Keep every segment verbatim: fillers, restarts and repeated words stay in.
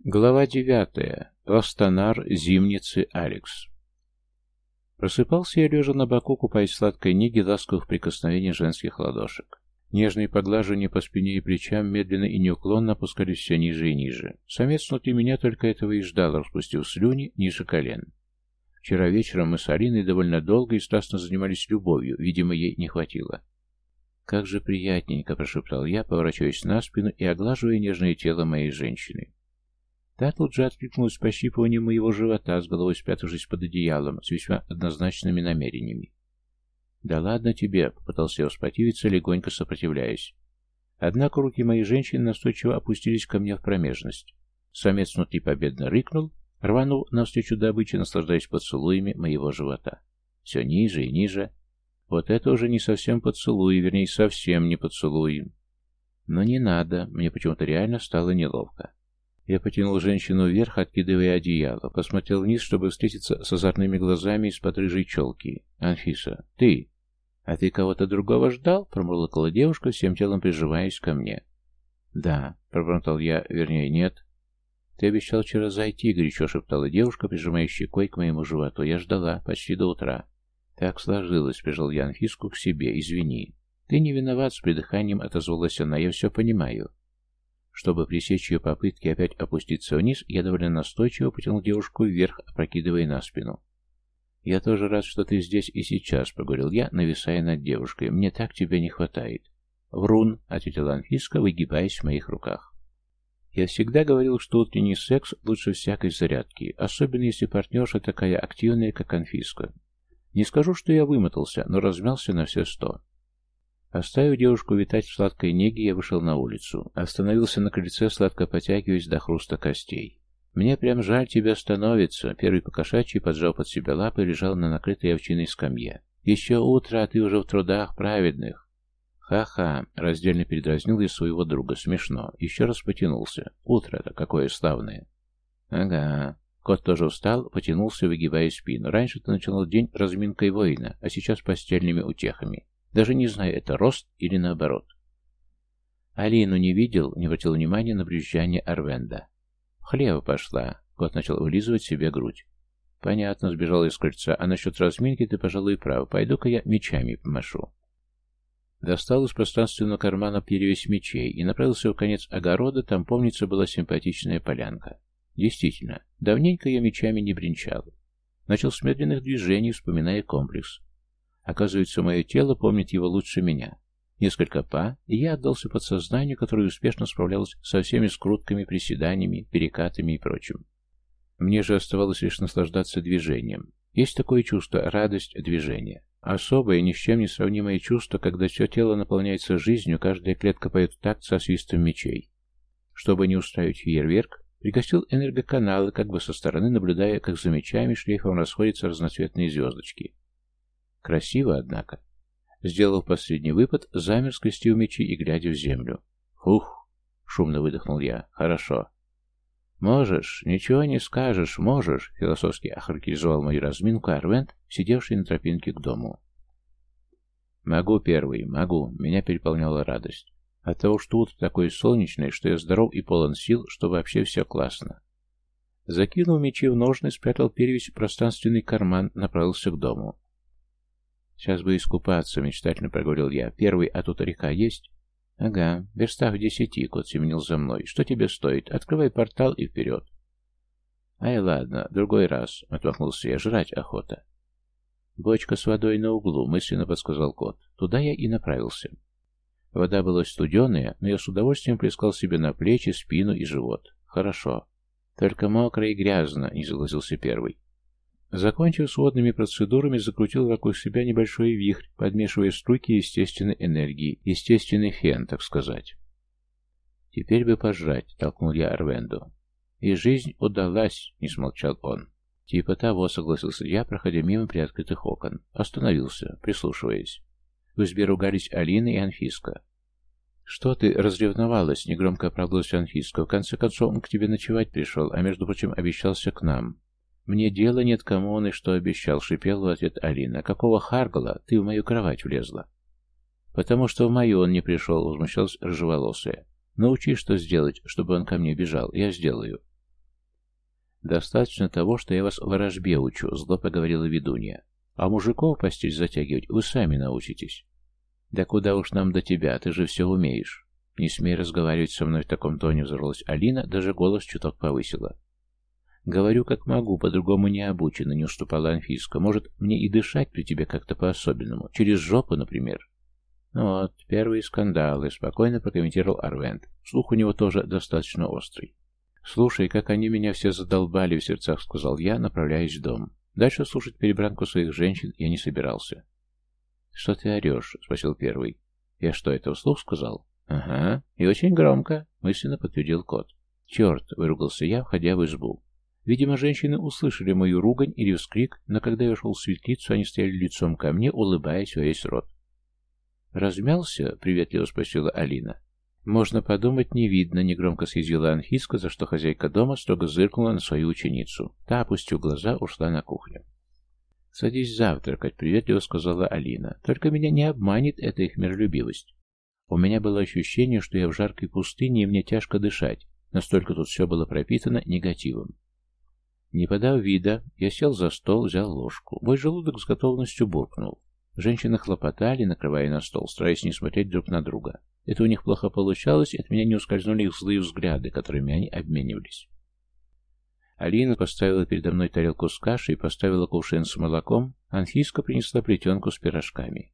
Глава девятая. Останар, Зимницы, Алекс. Просыпался я лежа на боку, купаясь в сладкой неге ласковых прикосновений женских ладошек. Нежные поглаживания по спине и плечам медленно и неуклонно опускались все ниже и ниже. Самец внутри меня только этого и ждал, распустив слюни ниже колен. Вчера вечером мы с Алиной довольно долго и страстно занимались любовью, видимо, ей не хватило. «Как же приятненько!» – прошептал я, поворачиваясь на спину и оглаживая нежное тело моей женщины. Та тут же откликнулась пощипыванием моего живота, с головой спрятавшись под одеялом, с весьма однозначными намерениями. «Да ладно тебе!» — попытался я воспротивиться, легонько сопротивляясь. Однако руки моей женщины настойчиво опустились ко мне в промежность. Самец внутри победно рыкнул, рванул навстречу добыче, наслаждаясь поцелуями моего живота. Все ниже и ниже. Вот это уже не совсем поцелуй, вернее, совсем не поцелуй. Но не надо, мне почему-то реально стало неловко. Я потянул женщину вверх, откидывая одеяло, посмотрел вниз, чтобы встретиться с озорными глазами из-под рыжей челки. «Анфиса, ты? А ты кого-то другого ждал?» — промурлыкала девушка, всем телом прижимаясь ко мне. «Да», — пробормотал я, вернее, нет. «Ты обещал вчера зайти», — горячо шептала девушка, прижимая щекой к моему животу. «Я ждала почти до утра». «Так сложилось», — прижал я Анфиску к себе. «Извини». «Ты не виноват», — с придыханием отозвалась она. «Я все понимаю». Чтобы пресечь ее попытки опять опуститься вниз, я довольно настойчиво потянул девушку вверх, опрокидывая на спину. «Я тоже рад, что ты здесь и сейчас», — проговорил я, нависая над девушкой. «Мне так тебя не хватает». «Врун», — ответила Анфиска, выгибаясь в моих руках. «Я всегда говорил, что утренний секс лучше всякой зарядки, особенно если партнерша такая активная, как Анфиска. Не скажу, что я вымотался, но размялся на все сто». Оставив девушку витать в сладкой неге, я вышел на улицу. Остановился на крыльце, сладко потягиваясь до хруста костей. «Мне прям жаль тебя становится», — первый покошачий, поджав под себя лапы, лежал на накрытой овчиной скамье. «Еще утро, а ты уже в трудах праведных». «Ха-ха», — раздельно передразнил я своего друга. «Смешно». Еще раз потянулся. «Утро-то какое славное». «Ага». Кот тоже встал, потянулся, выгибая спину. «Раньше ты начинал день разминкой воина, а сейчас постельными утехами. Даже не знаю, это рост или наоборот». «Алину не видел?» — не обратил внимания на брюзжание Арвенда. «В хлево пошла». Кот начал вылизывать себе грудь. «Понятно», — сбежал из крыльца. «А насчет разминки ты, пожалуй, прав. Пойду-ка я мечами помашу». Достал из пространственного кармана перевесь мечей и направился в конец огорода. Там, помнится, была симпатичная полянка. Действительно, давненько я мечами не бренчал. Начал с медленных движений, вспоминая комплекс. Оказывается, мое тело помнит его лучше меня. Несколько па, и я отдался подсознанию, которое успешно справлялось со всеми скрутками, приседаниями, перекатами и прочим. Мне же оставалось лишь наслаждаться движением. Есть такое чувство — радость движения. Особое, ни с чем не сравнимое чувство, когда все тело наполняется жизнью, каждая клетка поет в такт со свистом мечей. Чтобы не устраивать фейерверк, пригасил энергоканалы, как бы со стороны наблюдая, как за мечами шлейфом расходятся разноцветные звездочки. Красиво, однако. Сделав последний выпад, замер, скрестив мечи и глядя в землю. «Фух!» — шумно выдохнул я. «Хорошо». «Можешь, ничего не скажешь, можешь», — философски охарактеризовал мою разминку Арвент, сидевший на тропинке к дому. «Могу, первый, могу», — меня переполняла радость. От того, что утро такое солнечное, что я здоров и полон сил, что вообще все классно. Закинув мечи в ножны, спрятал перевесь в пространственный карман, направился к дому. «Сейчас бы искупаться», — мечтательно проговорил я. «Первый, а тут река есть?» «Ага, в верстах в десяти», — кот семенил за мной. «Что тебе стоит? Открывай портал и вперед». «Ай, ладно, другой раз», — отмахнулся я. «Жрать охота». «Бочка с водой на углу», — мысленно подсказал кот. Туда я и направился. Вода была студеная, но я с удовольствием плескал себе на плечи, спину и живот. «Хорошо. Только мокро и грязно», — не согласился первый. Закончив с водными процедурами, закрутил вокруг себя небольшой вихрь, подмешивая струйки естественной энергии, естественный фен, так сказать. «Теперь бы пожрать», — толкнул я Арвенду. «И жизнь удалась», — не смолчал он. «Типа того», — согласился я, проходя мимо приоткрытых окон. Остановился, прислушиваясь. В избе ругались Алина и Анфиска. «Что ты разревновалась?» — негромко оправдалась Анфиска. «В конце концов, он к тебе ночевать пришел, а между прочим обещался к нам». «Мне дела нет, кому он и что обещал», — шипел в ответ Алина. «Какого харгала ты в мою кровать влезла?» «Потому что в мою он не пришел», — возмущалась рыжеволосая. «Научи, что сделать, чтобы он ко мне бежал. Я сделаю». Достаточно того, что я вас ворожбе учу, зло поговорила ведунья. А мужиков постель затягивать вы сами научитесь. Да куда уж нам до тебя, ты же все умеешь. Не смей разговаривать со мной в таком тоне, взорвалась Алина, даже голос чуток повысила. Говорю, как могу, по-другому не обучена, не уступала Анфиска. Может, мне и дышать при тебе как-то по-особенному, через жопу, например. Ну вот, первые скандалы, спокойно прокомментировал Арвент. Слух у него тоже достаточно острый. «Слушай, как они меня все задолбали в сердцах», — сказал я, направляясь в дом. Дальше слушать перебранку своих женщин я не собирался. «Что ты орешь?» — спросил первый. «Я что, это вслух сказал?» «Ага, и очень громко», — мысленно подтвердил кот. «Черт!» — выругался я, входя в избу. Видимо, женщины услышали мою ругань или вскрик, но когда я вошел в светлицу, они стояли лицом ко мне, улыбаясь во весь рот. «Размялся?» — приветливо спросила Алина. «Можно подумать, не видно», — негромко съязвила Анфиска, за что хозяйка дома строго зыркнула на свою ученицу. Та, опустив глаза, ушла на кухню. «Садись завтракать», — приветливо сказала Алина. «Только меня не обманет эта их миролюбивость. У меня было ощущение, что я в жаркой пустыне, и мне тяжко дышать. Настолько тут все было пропитано негативом». Не подав вида, я сел за стол, взял ложку. Мой желудок с готовностью буркнул. Женщины хлопотали, накрывая на стол, стараясь не смотреть друг на друга. Это у них плохо получалось, и от меня не ускользнули их злые взгляды, которыми они обменивались. Алина поставила передо мной тарелку с кашей и поставила кувшин с молоком, Анфиска принесла плетенку с пирожками.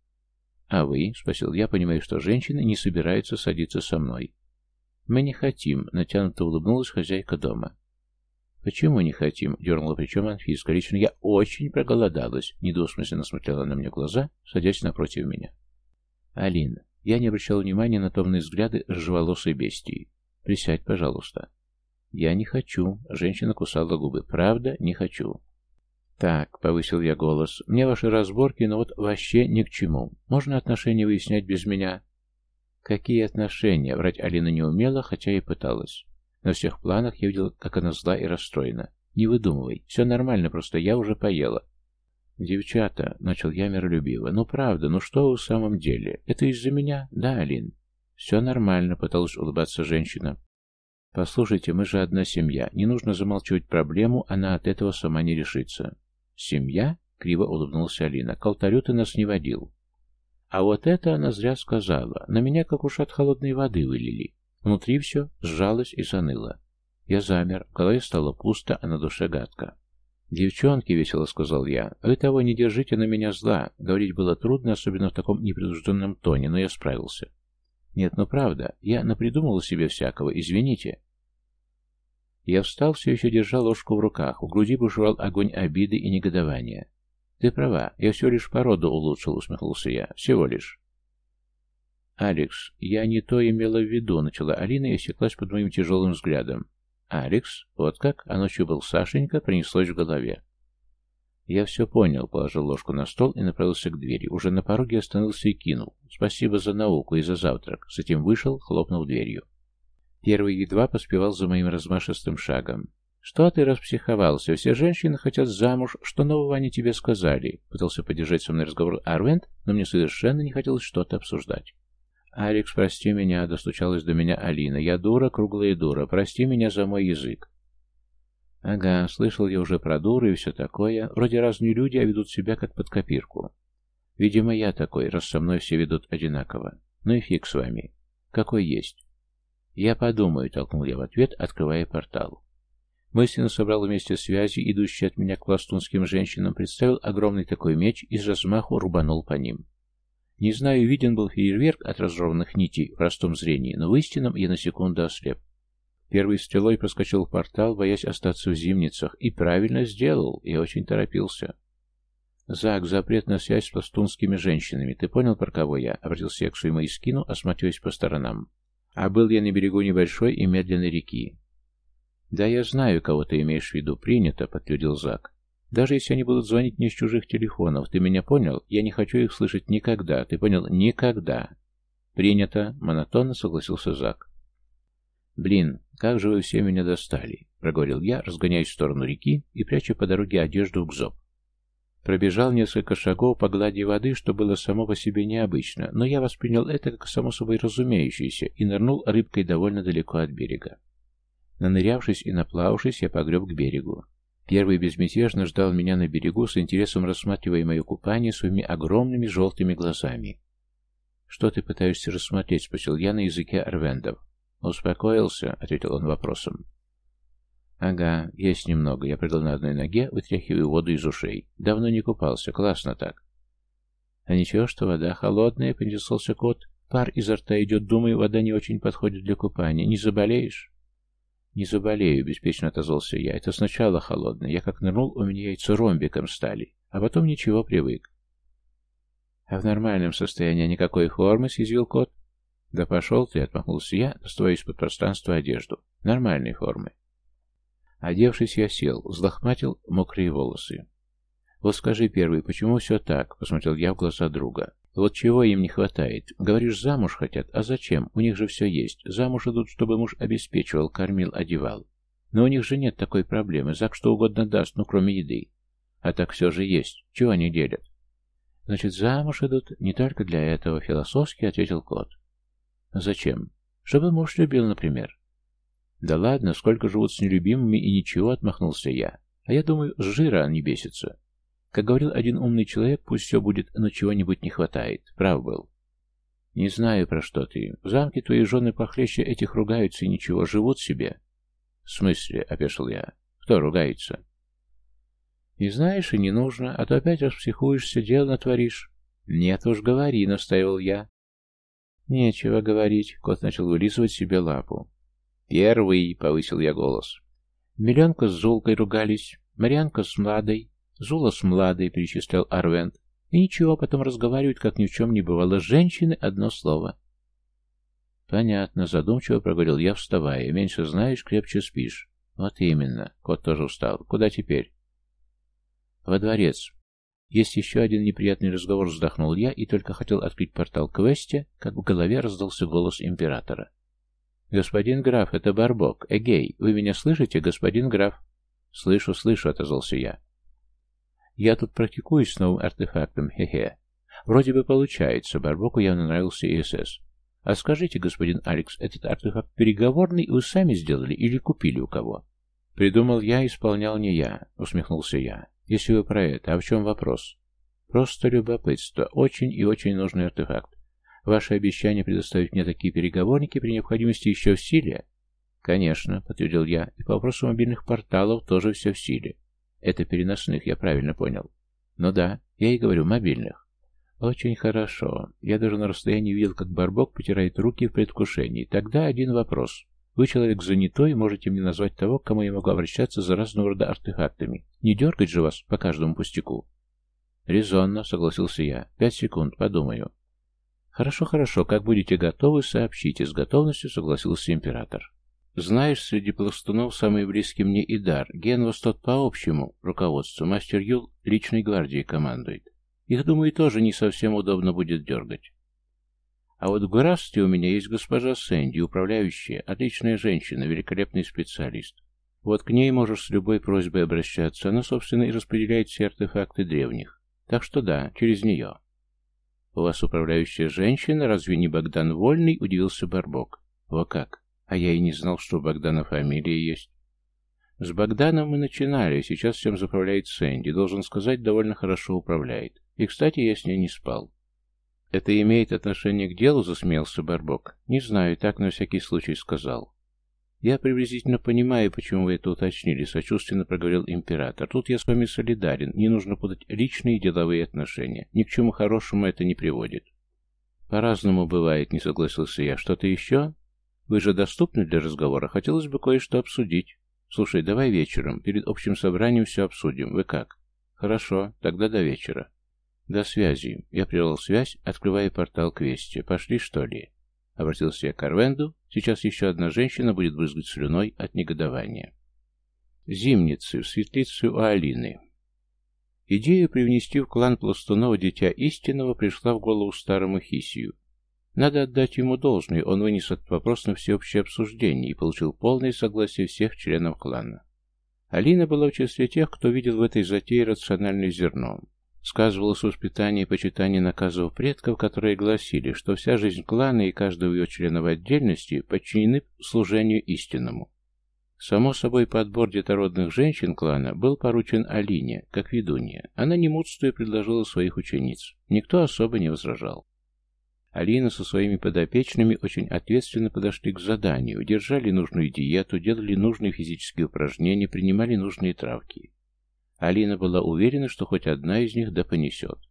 «А вы?» — спросил я, понимая, что женщины не собираются садиться со мной. «Мы не хотим», — натянуто улыбнулась хозяйка дома. «Почему не хотим?» — дернула плечом Анфиска. «Лично я очень проголодалась», — недвусмысленно смотрела на мне в глаза, садясь напротив меня. «Алина, я не обращал внимания на томные взгляды рыжеволосой бестии. Присядь, пожалуйста». «Я не хочу», — женщина кусала губы. «Правда, не хочу». «Так», — повысил я голос, — «мне ваши разборки, но вот вообще ни к чему. Можно отношения выяснять без меня?» «Какие отношения?» — врать Алина не умела, хотя и пыталась. На всех планах я видел, как она зла и расстроена. «Не выдумывай. Все нормально, просто я уже поела». «Девчата», — начал я миролюбиво, — «ну правда, ну что вы в самом деле? Это из-за меня? Да, Алин?» «Все нормально», — пыталась улыбаться женщина. «Послушайте, мы же одна семья. Не нужно замалчивать проблему, она от этого сама не решится». «Семья?» — криво улыбнулась Алина. «К алтарю ты нас не водил». А вот это она зря сказала. На меня как уж от холодной воды вылили. Внутри все сжалось и заныло. Я замер, в голове стало пусто, а на душе гадко. «Девчонки», — весело сказал я, — «вы того не держите на меня зла». Говорить было трудно, особенно в таком непринужденном тоне, но я справился. «Нет, ну правда, я напридумывал себе всякого, извините». Я встал, все еще держа ложку в руках, в груди бушевал огонь обиды и негодования. «Ты права, я всего лишь породу улучшил», — усмехнулся я, — «всего лишь». «Алекс, я не то имела в виду», — начала Алина и осеклась под моим тяжелым взглядом. «Алекс? Вот как?» — а ночью был Сашенька, пронеслось в голове. «Я все понял», — положил ложку на стол и направился к двери. Уже на пороге остановился и кинул. «Спасибо за науку и за завтрак». Затем вышел, хлопнув дверью. Первый едва поспевал за моим размашистым шагом. «Что ты распсиховался? Все женщины хотят замуж. Что нового они тебе сказали?» Пытался поддержать со мной разговор Арвент, но мне совершенно не хотелось что-то обсуждать. «Алекс, прости меня», — достучалась до меня Алина. «Я дура, круглая дура. Прости меня за мой язык». «Ага, слышал я уже про дуры и все такое. Вроде разные люди, а ведут себя как под копирку. Видимо, я такой, раз со мной все ведут одинаково. Ну и фиг с вами. Какой есть». «Я подумаю», — толкнул я в ответ, открывая портал. Мысленно собрал вместе связи, идущие от меня к пластунским женщинам, представил огромный такой меч и с размаху рубанул по ним. Не знаю, виден был фейерверк от разорванных нитей в простом зрении, но в истинном я на секунду ослеп. Первой стрелой проскочил в портал, боясь остаться в зимницах, и правильно сделал, я очень торопился. «Зак, запрет на связь с пластунскими женщинами. Ты понял, про кого я?» — обратился я к своему искину, осматриваясь по сторонам. «А был я на берегу небольшой и медленной реки». «Да, я знаю, кого ты имеешь в виду. Принято», — подтвердил Зак. «Даже если они будут звонить мне с чужих телефонов, ты меня понял? Я не хочу их слышать никогда. Ты понял? Никогда». «Принято», — монотонно согласился Зак. «Блин, как же вы все меня достали», — проговорил я, разгоняясь в сторону реки и пряча по дороге одежду в гзоб. Пробежал несколько шагов по глади воды, что было само по себе необычно, но я воспринял это как само собой разумеющееся и нырнул рыбкой довольно далеко от берега. Нанырявшись и наплававшись, я погреб к берегу. Первый безмятежно ждал меня на берегу, с интересом рассматривая мое купание своими огромными желтыми глазами. «Что ты пытаешься рассмотреть?» — спросил я на языке арвендов. «Успокоился?» — ответил он вопросом. «Ага, есть немного». Я прыгал на одной ноге, вытряхивая воду из ушей. «Давно не купался. Классно так». «А ничего, что вода холодная?» — поинтересовался кот. «Пар изо рта идет. Думаю, вода не очень подходит для купания. Не заболеешь?» «Не заболею», — беспечно отозвался я. «Это сначала холодно. Я как нырнул, у меня яйца ромбиком стали. А потом ничего, привык». «А в нормальном состоянии никакой формы?» — съязвил кот. «Да пошел ты», — отмахнулся я, доставая из-под пространства одежду. «Нормальной формы». Одевшись, я сел, взлохматил мокрые волосы. «Вот скажи первый, почему все так?» — посмотрел я в глаза друга. «Вот чего им не хватает? Говоришь, замуж хотят, а зачем? У них же все есть. Замуж идут, чтобы муж обеспечивал, кормил, одевал. Но у них же нет такой проблемы. Зак что угодно даст, ну кроме еды. А так все же есть. Чего они делят?» «Значит, замуж идут не только для этого», — философски ответил кот. «Зачем? Чтобы муж любил, например». «Да ладно, сколько живут с нелюбимыми и ничего», — отмахнулся я. «А я думаю, с жира они бесятся. Как говорил один умный человек, пусть все будет, но чего-нибудь не хватает. Прав был». «Не знаю, про что ты. В замке твои жены похлеще этих ругаются и ничего, живут себе». «В смысле?» — опешил я. «Кто ругается?» «Не знаешь и не нужно, а то опять распсихуешься, дело натворишь». «Нет уж, говори», — настаивал я. «Нечего говорить», — кот начал вылизывать себе лапу. «Первый», — повысил я голос. «Миленка с Зулкой ругались, Марьянка с Младой, Зула с Младой», — перечислял Арвент. «И ничего, потом разговаривают, как ни в чем не бывало. Женщины — одно слово». «Понятно», — задумчиво проговорил я, вставая. «Меньше знаешь, крепче спишь». «Вот именно». Кот тоже устал. «Куда теперь?» «Во дворец. Есть еще один неприятный разговор», — вздохнул я и только хотел открыть портал к Весте, как в голове раздался голос императора. «Господин граф, это Барбок. Эгей, вы меня слышите, господин граф?» «Слышу, слышу», — отозвался я. «Я тут практикуюсь с новым артефактом, хе-хе. Вроде бы получается». Барбоку явно нравился ИСС. «А скажите, господин Алекс, этот артефакт переговорный вы сами сделали или купили у кого?» «Придумал я, исполнял не я», — усмехнулся я. «Если вы про это, а в чем вопрос?» «Просто любопытство. Очень и очень нужный артефакт. Ваше обещание предоставить мне такие переговорники при необходимости еще в силе?» «Конечно», — подтвердил я, — «и по вопросу мобильных порталов тоже все в силе». «Это переносных, я правильно понял?» «Ну да, я и говорю, мобильных». «Очень хорошо. Я даже на расстоянии видел, как Барбок потирает руки в предвкушении. Тогда один вопрос. Вы человек занятой, можете мне назвать того, к кому я могу обращаться за разного рода артефактами. Не дергать же вас по каждому пустяку». «Резонно», — согласился я. «Пять секунд, подумаю». «Хорошо, хорошо. Как будете готовы, сообщите». С готовностью согласился император. «Знаешь, среди пластунов самый близкий мне Идар. Генвас тот по общему руководству. Мастер Юл личной гвардией командует. Их, думаю, тоже не совсем удобно будет дергать. А вот в графстве у меня есть госпожа Сэнди, управляющая, отличная женщина, великолепный специалист. Вот к ней можешь с любой просьбой обращаться. Она, собственно, и распределяет все артефакты древних. Так что да, через нее». «У вас управляющая женщина? Разве не Богдан Вольный?» — удивился Барбок. «Во как? А я и не знал, что у Богдана фамилия есть». «С Богданом мы начинали, сейчас всем заправляет Сэнди. Должен сказать, довольно хорошо управляет. И, кстати, я с ней не спал». «Это имеет отношение к делу?» — засмеялся Барбок. «Не знаю, так на всякий случай сказал». «Я приблизительно понимаю, почему вы это уточнили», — сочувственно проговорил император. «Тут я с вами солидарен. Не нужно путать личные и деловые отношения. Ни к чему хорошему это не приводит». «По-разному бывает», — не согласился я. «Что-то еще? Вы же доступны для разговора. Хотелось бы кое-что обсудить. Слушай, давай вечером. Перед общим собранием все обсудим. Вы как?» «Хорошо. Тогда до вечера». «До связи». Я прервал связь, открывая портал к Весте. «Пошли, что ли?» Обратился я к Арвенду. Сейчас еще одна женщина будет брызгать слюной от негодования. Зимницы, в светлицу у Алины. Идея привнести в клан Пластунова Дитя Истинного пришла в голову старому Хисию. Надо отдать ему должное, он вынес этот вопрос на всеобщее обсуждение и получил полное согласие всех членов клана. Алина была в числе тех, кто видел в этой затее рациональное зерно. Сказывалось воспитание и почитание наказов предков, которые гласили, что вся жизнь клана и каждого ее члена в отдельности подчинены служению истинному. Само собой, подбор детородных женщин клана был поручен Алине, как ведунья. Она, не мудствуя, предложила своих учениц. Никто особо не возражал. Алина со своими подопечными очень ответственно подошли к заданию, держали нужную диету, делали нужные физические упражнения, принимали нужные травки. Алина была уверена, что хоть одна из них да понесет.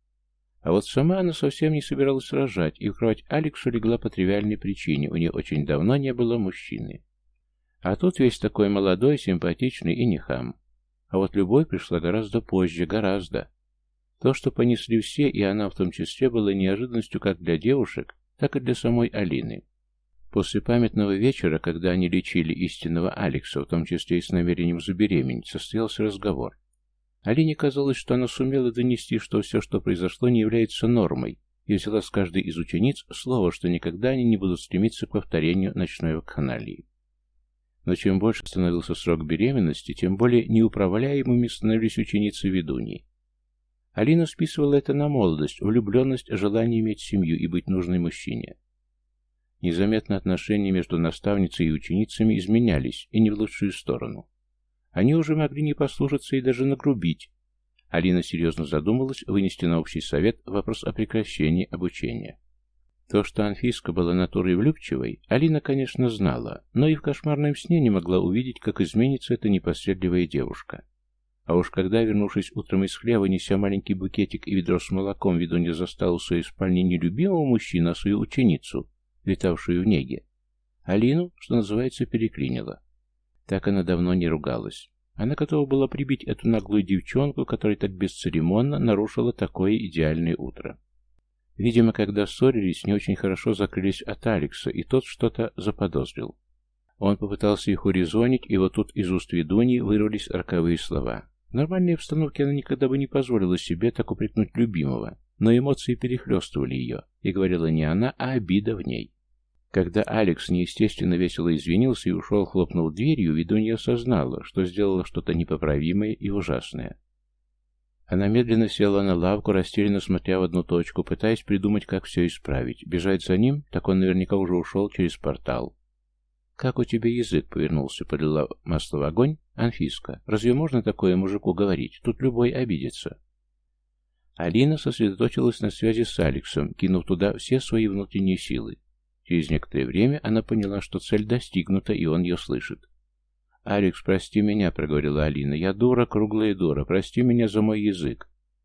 А вот сама она совсем не собиралась рожать, и в кровать Алексу легла по тривиальной причине, у нее очень давно не было мужчины. А тут весь такой молодой, симпатичный и не хам. А вот любовь пришла гораздо позже, гораздо. То, что понесли все, и она в том числе, было неожиданностью как для девушек, так и для самой Алины. После памятного вечера, когда они лечили истинного Алекса, в том числе и с намерением забеременеть, состоялся разговор. Алине казалось, что она сумела донести, что все, что произошло, не является нормой, и взяла с каждой из учениц слово, что никогда они не будут стремиться к повторению ночной вакханалии. Но чем больше становился срок беременности, тем более неуправляемыми становились ученицы-ведуньи. Алина списывала это на молодость, влюбленность, желание иметь семью и быть нужной мужчине. Незаметно отношения между наставницей и ученицами изменялись, и не в лучшую сторону. Они уже могли не послушаться и даже нагрубить. Алина серьезно задумалась вынести на общий совет вопрос о прекращении обучения. То, что Анфиска была натурой влюбчивой, Алина, конечно, знала, но и в кошмарном сне не могла увидеть, как изменится эта непоследливая девушка. А уж когда, вернувшись утром из хлева, неся маленький букетик и ведро с молоком, ведунья застала в своей спальне не любимого мужчину, а свою ученицу, летавшую в неге, Алину, что называется, переклинила. Так она давно не ругалась. Она готова была прибить эту наглую девчонку, которая так бесцеремонно нарушила такое идеальное утро. Видимо, когда ссорились, не очень хорошо закрылись от Алекса, и тот что-то заподозрил. Он попытался их урезонить, и вот тут из уст ведуньи вырвались роковые слова. В нормальной обстановке она никогда бы не позволила себе так упрекнуть любимого, но эмоции перехлестывали ее, и говорила не она, а обида в ней. Когда Алекс неестественно весело извинился и ушел, хлопнув дверью, ведунья осознала, что сделала что-то непоправимое и ужасное. Она медленно села на лавку, растерянно смотря в одну точку, пытаясь придумать, как все исправить. Бежать за ним, так он наверняка уже ушел через портал. «Как у тебя язык повернулся?» — полила масло в огонь Анфиска. «Разве можно такое мужику говорить? Тут любой обидится». Алина сосредоточилась на связи с Алексом, кинув туда все свои внутренние силы. Через некоторое время она поняла, что цель достигнута, и он ее слышит. «Алекс, прости меня», — проговорила Алина. «Я дура, круглая дура. Прости меня за мой язык».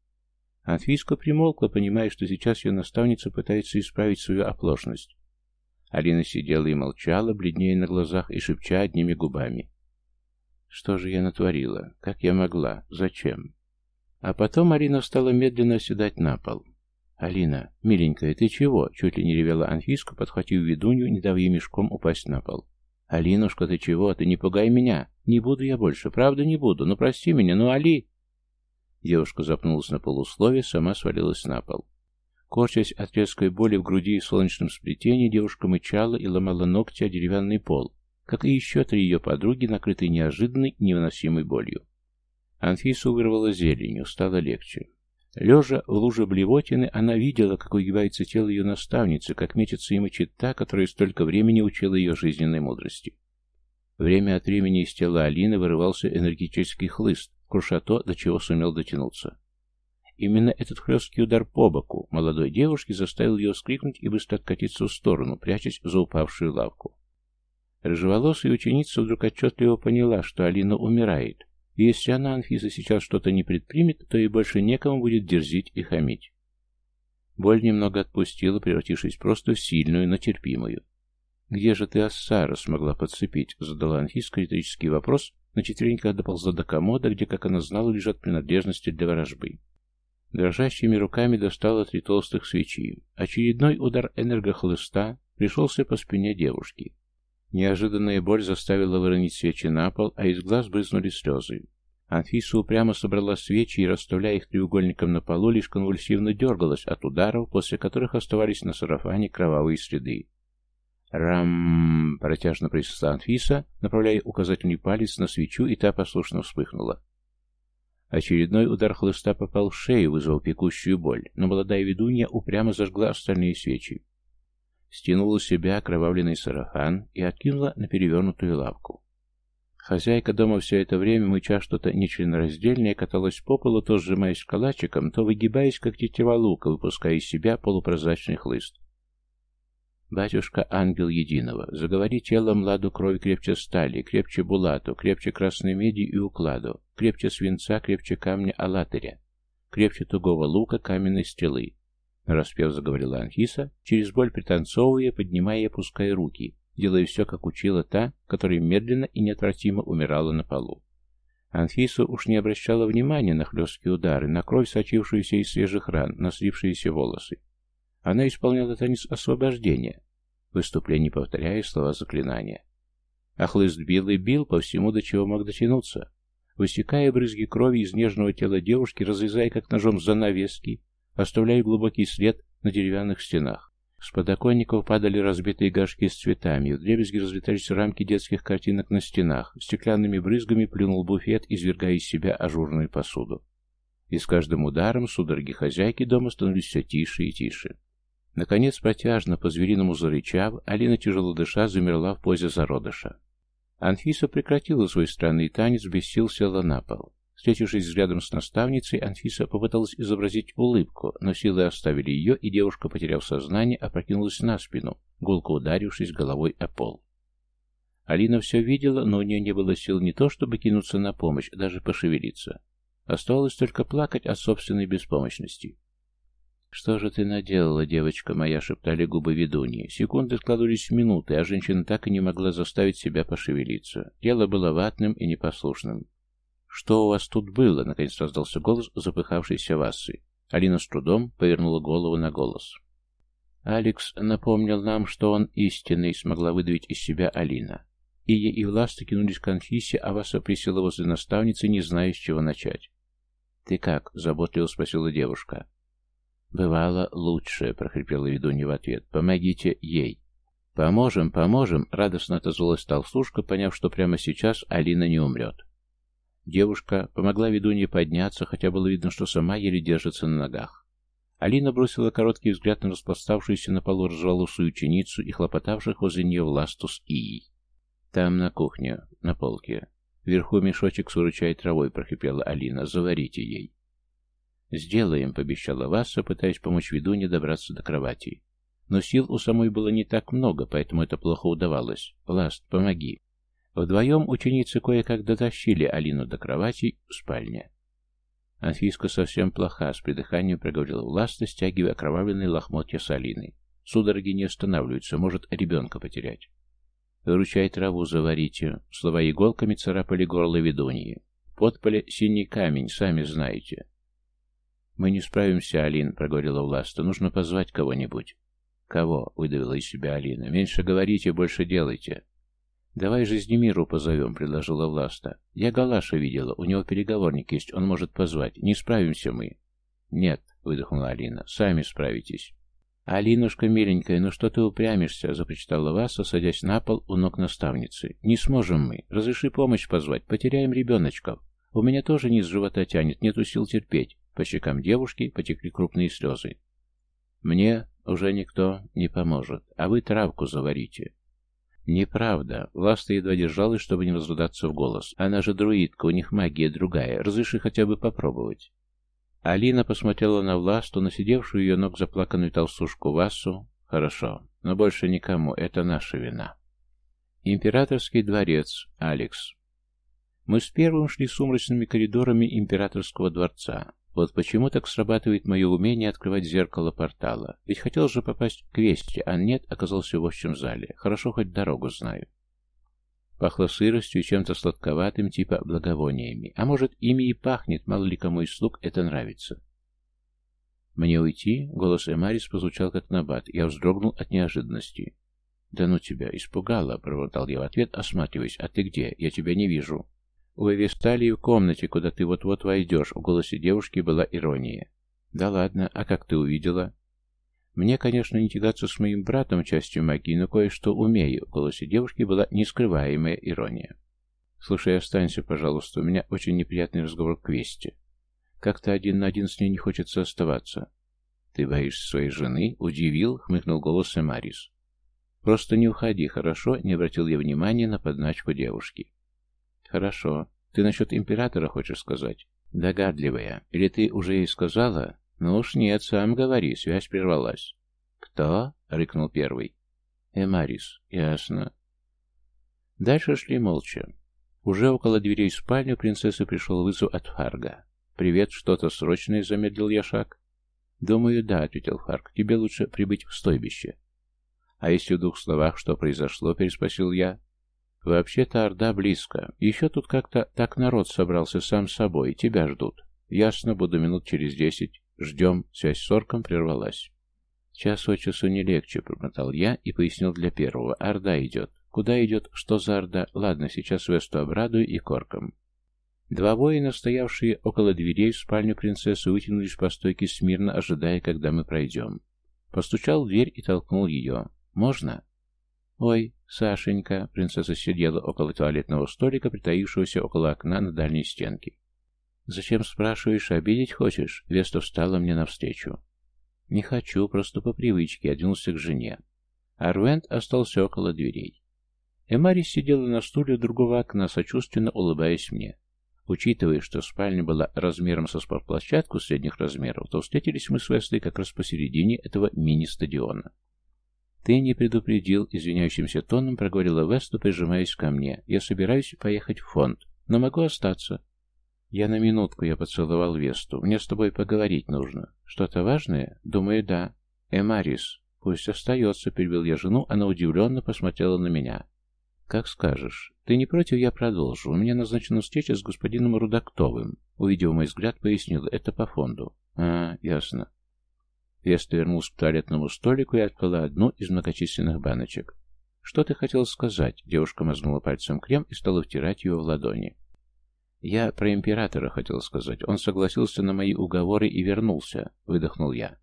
Анфиска примолкла, понимая, что сейчас ее наставница пытается исправить свою оплошность. Алина сидела и молчала, бледнее на глазах и шепча одними губами. «Что же я натворила? Как я могла? Зачем?» А потом Алина стала медленно оседать на пол. «Алина, миленькая, ты чего?» — чуть ли не ревела Анфиска, подхватив ведунью, не дав ей мешком упасть на пол. «Алинушка, ты чего? Ты не пугай меня! Не буду я больше, правда не буду. Ну прости меня, ну Али!» Девушка запнулась на полуслове, сама свалилась на пол. Корчась от резкой боли в груди и солнечном сплетении, девушка мычала и ломала ногти о деревянный пол, как и еще три ее подруги, накрытые неожиданной, невыносимой болью. Анфису вырвала зеленью, стало легче. Лежа в луже блевотины, она видела, как угибается тело ее наставницы, как мечется и мычит та, которая столько времени учила ее жизненной мудрости. Время от времени из тела Алины вырывался энергетический хлыст, круша то, до чего сумел дотянуться. Именно этот хлесткий удар по боку молодой девушки заставил ее вскрикнуть и быстро откатиться в сторону, прячась за упавшую лавку. Рыжеволосая ученица вдруг отчетливо поняла, что Алина умирает, и если она, Анфиса, сейчас что-то не предпримет, то и больше некому будет дерзить и хамить. Боль немного отпустила, превратившись просто в сильную, но терпимую. «Где же ты Ассара смогла подцепить?» — задала Анфиска риторический вопрос, на четвереньках доползла до комода, где, как она знала, лежат принадлежности для ворожбы. Дрожащими руками достала три толстых свечи. Очередной удар энергохлыста пришелся по спине девушки. Неожиданная боль заставила выронить свечи на пол, а из глаз брызнули слезы. Анфиса упрямо собрала свечи и, расставляя их треугольником на полу, лишь конвульсивно дергалась от ударов, после которых оставались на сарафане кровавые следы. «Рам!» — протяжно произнесла Анфиса, направляя указательный палец на свечу, и та послушно вспыхнула. Очередной удар хлыста попал в шею, вызвал пекущую боль, но молодая ведунья упрямо зажгла остальные свечи. Стянула с себя окровавленный сарафан и откинула на перевернутую лавку. Хозяйка дома все это время, мыча что-то нечленораздельное, каталась по полу, то сжимаясь калачиком, то выгибаясь, как тетива лука, выпуская из себя полупрозрачный хлыст. «Батюшка, ангел единого, заговори телом ладу кровь крепче стали, крепче булату, крепче красной меди и укладу, крепче свинца, крепче камня алатыря, крепче тугого лука каменной стрелы». Нараспев заговорила Анфиса, через боль пританцовывая, поднимая и опуская руки, делая все, как учила та, которая медленно и неотвратимо умирала на полу. Анфиса уж не обращала внимания на хлесткие удары, на кровь, сочившуюся из свежих ран, на слипшиеся волосы. Она исполняла танец освобождения, в выступлении повторяя слова заклинания. А хлыст бил и бил по всему, до чего мог дотянуться, высекая брызги крови из нежного тела девушки, разрезая как ножом занавески, оставляя глубокий след на деревянных стенах. С подоконников падали разбитые горшки с цветами, вдребезги разлетались рамки детских картинок на стенах, стеклянными брызгами плюнул буфет, извергая из себя ажурную посуду. И с каждым ударом судороги хозяйки дома становились все тише и тише. Наконец, протяжно, по-звериному зарычав, Алина, тяжело дыша, замерла в позе зародыша. Анфиса прекратила свой странный танец, без сил села на пол. Встретившись взглядом с наставницей, Анфиса попыталась изобразить улыбку, но силы оставили ее, и девушка, потеряв сознание, опрокинулась на спину, гулко ударившись головой о пол. Алина все видела, но у нее не было сил не то, чтобы кинуться на помощь, даже пошевелиться. Оставалось только плакать от собственной беспомощности. «Что же ты наделала, девочка моя?» — шептали губы ведуньи. Секунды складывались в минуты, а женщина так и не могла заставить себя пошевелиться. Тело было ватным и непослушным. «Что у вас тут было?» — наконец раздался голос запыхавшейся Вассы. Алина с трудом повернула голову на голос. «Алекс напомнил нам, что он истинный», — смогла выдавить из себя Алина. Ия и Власта кинулись к Анфисе, а Васа присела возле наставницы, не зная, с чего начать. «Ты как?» — заботливо спросила девушка. «Бывало лучше», — прохрипела ведунья в ответ. «Помогите ей». «Поможем, поможем», — радостно отозвалась толстушка, поняв, что прямо сейчас Алина не умрет. Девушка помогла ведунье подняться, хотя было видно, что сама еле держится на ногах. Алина бросила короткий взгляд на распластавшуюся на полу рыжеволосую ученицу и хлопотавших возле нее Власту с Ией. «Там, на кухне, на полке. Вверху мешочек с уручай травой», — прохрипела Алина. «Заварите ей». «Сделаем», — пообещала Васса, пытаясь помочь ведунье добраться до кровати. Но сил у самой было не так много, поэтому это плохо удавалось. «Власт, помоги». Вдвоем ученицы кое-как дотащили Алину до кровати в спальне. «Анфиска совсем плоха», — с придыханием проговорила Власта, стягивая окровавленные лохмотья с Алиной. «Судороги не останавливаются, может ребенка потерять». «Выручай траву, заварите». Слова иголками царапали горло ведуньи. «Подполе синий камень, сами знаете». «Мы не справимся, Алин», — проговорила Власта. «Нужно позвать кого-нибудь». «Кого?» — выдавила из себя Алина. «Меньше говорите, больше делайте». «Давай Жизнемиру позовем», — предложила Власта. «Я Галаша видела, у него переговорник есть, он может позвать. Не справимся мы». «Нет», — выдохнула Алина, — «сами справитесь». «Алинушка, миленькая, ну что ты упрямишься?» — запричитала Васа, садясь на пол у ног наставницы. «Не сможем мы. Разреши помощь позвать, потеряем ребеночков. У меня тоже низ живота тянет, нету сил терпеть». По щекам девушки потекли крупные слезы. «Мне уже никто не поможет, а вы травку заварите». «Неправда». Власта едва держалась, чтобы не разрыдаться в голос. «Она же друидка, у них магия другая. Разреши хотя бы попробовать». Алина посмотрела на Власту, на сидевшую ее ног заплаканную толстушку Васу. «Хорошо, но больше никому, это наша вина». Императорский дворец, Алекс. Мы с первым шли сумрачными коридорами императорского дворца. Вот почему так срабатывает мое умение открывать зеркало портала. Ведь хотел же попасть к Весте, а нет, оказался в общем зале. Хорошо, хоть дорогу знаю. Пахло сыростью и чем-то сладковатым, типа благовониями. А может, ими и пахнет, мало ли кому из слуг это нравится. «Мне уйти?» — голос Эмарис прозвучал как набат. Я вздрогнул от неожиданности. «Да ну тебя, испугала!» — пробормотал я в ответ, осматриваясь. «А ты где? Я тебя не вижу». «У Эвесталии в комнате, куда ты вот-вот войдешь», — в голосе девушки была ирония. «Да ладно, а как ты увидела?» «Мне, конечно, не тягаться с моим братом частью магии, но кое-что умею», — в голосе девушки была нескрываемая ирония. «Слушай, останься, пожалуйста, у меня очень неприятный разговор к Весте. Как-то один на один с ней не хочется оставаться». «Ты боишься своей жены?» — удивил, — хмыкнул голос Эмарис. «Просто не уходи, хорошо?» — не обратил я внимания на подначку девушки. Хорошо. Ты насчет императора хочешь сказать? Догадливая. Или ты уже ей сказала? Ну уж нет, сам говори, связь прервалась. Кто? Рыкнул первый. Эмарис. Ясно. Дальше шли молча. Уже около дверей в спальню принцессы пришел вызов от Фарга. «Привет, что-то срочное?» — замедлил я шаг. «Думаю, да», — ответил Фарг. «Тебе лучше прибыть в стойбище». «А если в двух словах, что произошло?» — переспросил я. «Вообще-то Орда близко. Еще тут как-то так народ собрался сам собой. Тебя ждут. Ясно, буду минут через десять. Ждем». Связь с орком прервалась. «Час от часу не легче», — пробормотал я и пояснил для первого. «Орда идет». «Куда идет? Что за орда? Ладно, сейчас Весту обрадую и корком». Два воина, стоявшие около дверей в спальню принцессы, вытянулись по стойке смирно, ожидая, когда мы пройдем. Постучал в дверь и толкнул ее. «Можно?» «Ой, Сашенька!» Принцесса сидела около туалетного столика, притаившегося около окна на дальней стенке. «Зачем спрашиваешь, обидеть хочешь?» Веста встала мне навстречу. «Не хочу, просто по привычке», — одвинулся к жене. Арвент остался около дверей. Эмарис сидела на стуле у другого окна, сочувственно улыбаясь мне. Учитывая, что спальня была размером со спортплощадку средних размеров, то встретились мы с Вестой как раз посередине этого мини-стадиона. «Ты не предупредил», — извиняющимся тоном проговорила Веста, прижимаясь ко мне. «Я собираюсь поехать в фонд, но могу остаться». «Я на минутку», — я поцеловал Весту. «Мне с тобой поговорить нужно». «Что-то важное?» «Думаю, да». «Эмарис». «Пусть остается», — перебил я жену, она удивленно посмотрела на меня. «Как скажешь. Ты не против, я продолжу. У меня назначена встреча с господином Рудактовым». Увидев мой взгляд, пояснила. «Это по фонду». «А, ясно». Веста вернулась к туалетному столику и открыла одну из многочисленных баночек. «Что ты хотел сказать?» Девушка мазнула пальцем крем и стала втирать его в ладони. «Я про императора хотел сказать. Он согласился на мои уговоры и вернулся», — выдохнул я.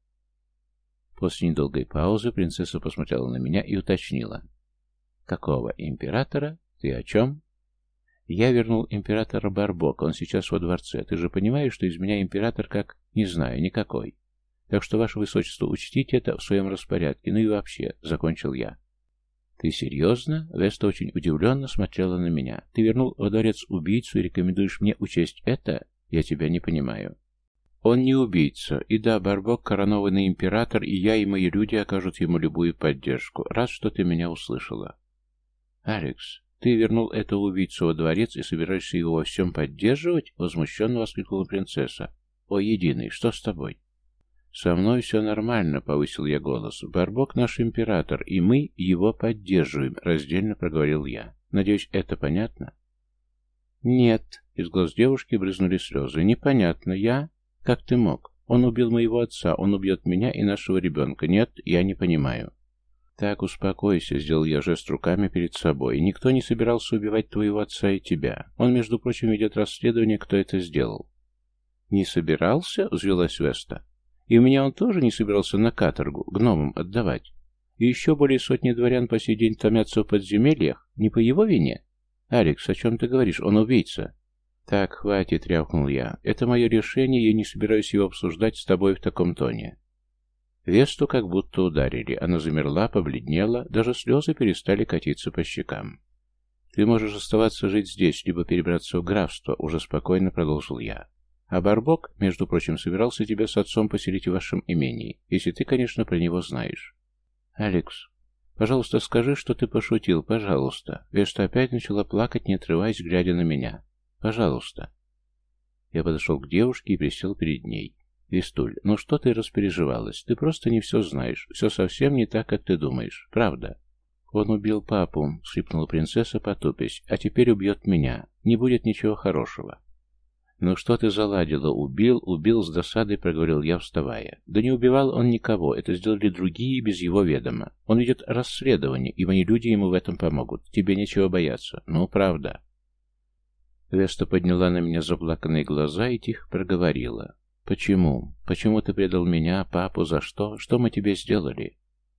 После недолгой паузы принцесса посмотрела на меня и уточнила. «Какого императора? Ты о чем?» «Я вернул императора Барбока, он сейчас во дворце. Ты же понимаешь, что из меня император как... не знаю, никакой. Так что, ваше высочество, учтите это в своем распорядке. Ну и вообще», — закончил я. «Ты серьезно?» Веста очень удивленно смотрела на меня. «Ты вернул во дворец убийцу и рекомендуешь мне учесть это? Я тебя не понимаю». «Он не убийца. И да, Барбок — коронованный император, и я, и мои люди окажут ему любую поддержку. Рад, что ты меня услышала». «Алекс, ты вернул этого убийцу во дворец и собираешься его во всем поддерживать?» — возмущенно воскликнула принцесса. «О, единый, что с тобой?» «Со мной все нормально», — повысил я голос. «Барбок наш император, и мы его поддерживаем», — раздельно проговорил я. «Надеюсь, это понятно?» «Нет», — из глаз девушки брызнули слезы. «Непонятно. Я? Как ты мог? Он убил моего отца, он убьет меня и нашего ребенка. Нет, я не понимаю». «Так, успокойся», — сделал я жест руками перед собой. «Никто не собирался убивать твоего отца и тебя. Он, между прочим, ведет расследование, кто это сделал». «Не собирался?» — взвелась Веста. «И у меня он тоже не собирался на каторгу, гномам отдавать. И еще более сотни дворян по сей день томятся в подземельях. Не по его вине? Алекс, о чем ты говоришь? Он убийца». «Так, хватит», — рявкнул я. «Это мое решение, я не собираюсь его обсуждать с тобой в таком тоне». Весту как будто ударили. Она замерла, побледнела, даже слезы перестали катиться по щекам. «Ты можешь оставаться жить здесь, либо перебраться в графство», — уже спокойно продолжил я. «А Барбок, между прочим, собирался тебя с отцом поселить в вашем имении, если ты, конечно, про него знаешь». «Алекс, пожалуйста, скажи, что ты пошутил, пожалуйста». Веста опять начала плакать, не отрываясь, глядя на меня. «Пожалуйста». Я подошел к девушке и присел перед ней. «Вестуль, ну что ты распереживалась? Ты просто не все знаешь. Все совсем не так, как ты думаешь. Правда?» «Он убил папу», — шепнула принцесса, потупясь. «А теперь убьет меня. Не будет ничего хорошего». «Ну что ты заладила? Убил, убил», — с досадой проговорил я, вставая. «Да не убивал он никого. Это сделали другие без его ведома. Он ведет расследование, и мои люди ему в этом помогут. Тебе нечего бояться. Ну, правда». Веста подняла на меня заплаканные глаза и тихо проговорила. «Почему? Почему ты предал меня, папу? За что? Что мы тебе сделали?»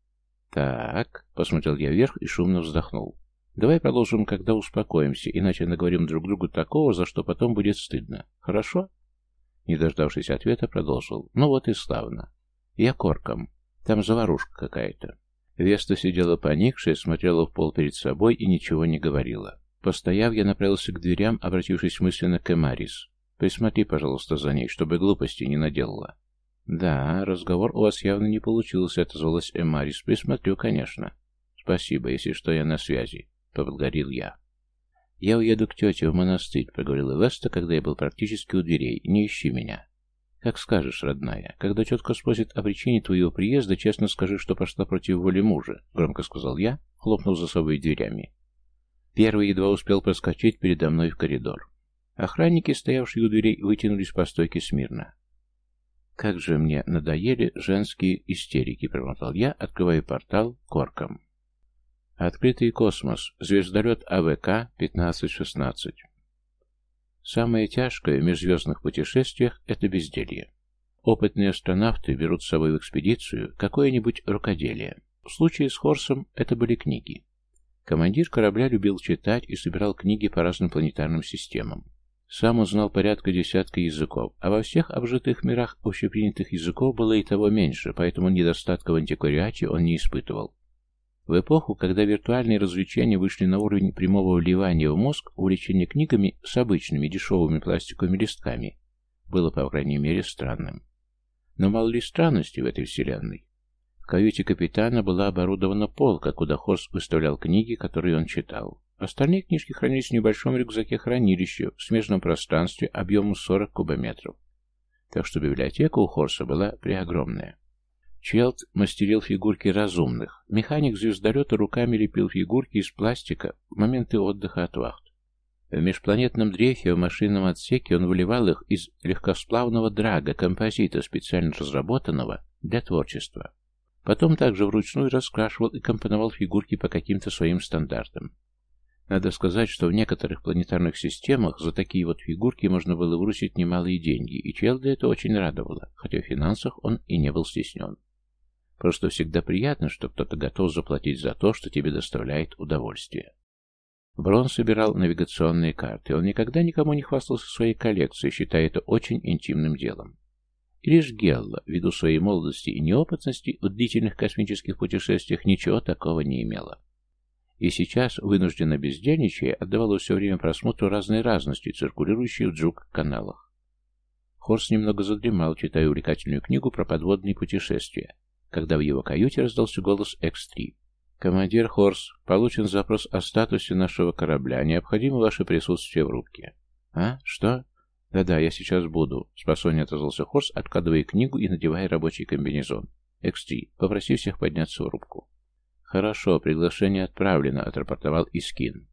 «Так», — посмотрел я вверх и шумно вздохнул. «Давай продолжим, когда успокоимся, иначе наговорим друг другу такого, за что потом будет стыдно. Хорошо?» Не дождавшись ответа, продолжил. «Ну вот и славно. Я корком. Там заварушка какая-то». Веста сидела поникшая, смотрела в пол перед собой и ничего не говорила. Постояв, я направился к дверям, обратившись мысленно к Эмарис. «Присмотри, пожалуйста, за ней, чтобы глупости не наделала». «Да, разговор у вас явно не получился», — отозвалась Эмарис. «Присмотрю, конечно». «Спасибо, если что, я на связи», — поблагодарил я. «Я уеду к тете в монастырь», — проговорила Веста, когда я был практически у дверей. «Не ищи меня». «Как скажешь, родная. Когда тетка спросит о причине твоего приезда, честно скажи, что пошла против воли мужа», — громко сказал я, хлопнув за собой дверями. Первый едва успел проскочить передо мной в коридор. Охранники, стоявшие у дверей, вытянулись по стойке смирно. «Как же мне надоели женские истерики», — пробормотал я, открывая портал корком. Открытый космос. Звездолет А В К пятнадцать шестнадцать. Самое тяжкое в межзвездных путешествиях — это безделье. Опытные астронавты берут с собой в экспедицию какое-нибудь рукоделие. В случае с Хорсом это были книги. Командир корабля любил читать и собирал книги по разным планетарным системам. Сам он знал порядка десятка языков, а во всех обжитых мирах общепринятых языков было и того меньше, поэтому недостатка в антиквариате он не испытывал. В эпоху, когда виртуальные развлечения вышли на уровень прямого вливания в мозг, увлечение книгами с обычными дешевыми пластиковыми листками было, по крайней мере, странным. Но мало ли странностей в этой вселенной. В каюте капитана была оборудована полка, куда Хорс выставлял книги, которые он читал. Остальные книжки хранились в небольшом рюкзаке-хранилище в смежном пространстве объемом сорок кубометров. Так что библиотека у Хорса была преогромная. Челт мастерил фигурки разумных. Механик звездолета руками лепил фигурки из пластика в моменты отдыха от вахт. В межпланетном дрейфе в машинном отсеке он выливал их из легкосплавного драга, композита, специально разработанного для творчества. Потом также вручную раскрашивал и компоновал фигурки по каким-то своим стандартам. Надо сказать, что в некоторых планетарных системах за такие вот фигурки можно было выручить немалые деньги, и Челда это очень радовало, хотя в финансах он и не был стеснен. Просто всегда приятно, что кто-то готов заплатить за то, что тебе доставляет удовольствие. Брон собирал навигационные карты. Он никогда никому не хвастался своей коллекцией, считая это очень интимным делом. И лишь Гелла, ввиду своей молодости и неопытности, в длительных космических путешествиях ничего такого не имела. И сейчас, вынужденно бездельничая, отдавала все время просмотру разной разности, циркулирующей в джук-каналах. Хорс немного задремал, читая увлекательную книгу про подводные путешествия, когда в его каюте раздался голос Икс три. «Командир Хорс, получен запрос о статусе нашего корабля. Необходимо ваше присутствие в рубке». «А? Что?» «Да-да, я сейчас буду», — спасонья отозвался Хорс, откладывая книгу и надевая рабочий комбинезон. Икс три, попроси всех подняться в рубку». «Хорошо, приглашение отправлено», — отрапортовал Искин.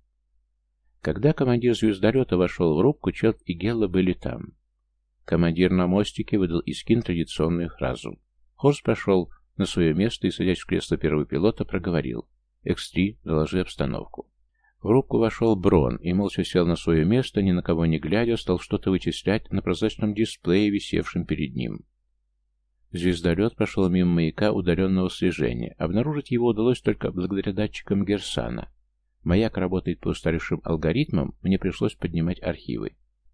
Когда командир звездолета вошел в рубку, Челт и Гелла были там. Командир на мостике выдал Искин традиционную фразу. Хорс прошел на свое место и, садясь в кресло первого пилота, проговорил. «Икс три, доложи обстановку». В рубку вошел Брон и молча сел на свое место, ни на кого не глядя, стал что-то вычислять на прозрачном дисплее, висевшем перед ним. Звездолет прошел мимо маяка удаленного слежения. Обнаружить его удалось только благодаря датчикам Герсана. Маяк работает по устаревшим алгоритмам, мне пришлось поднимать архивы.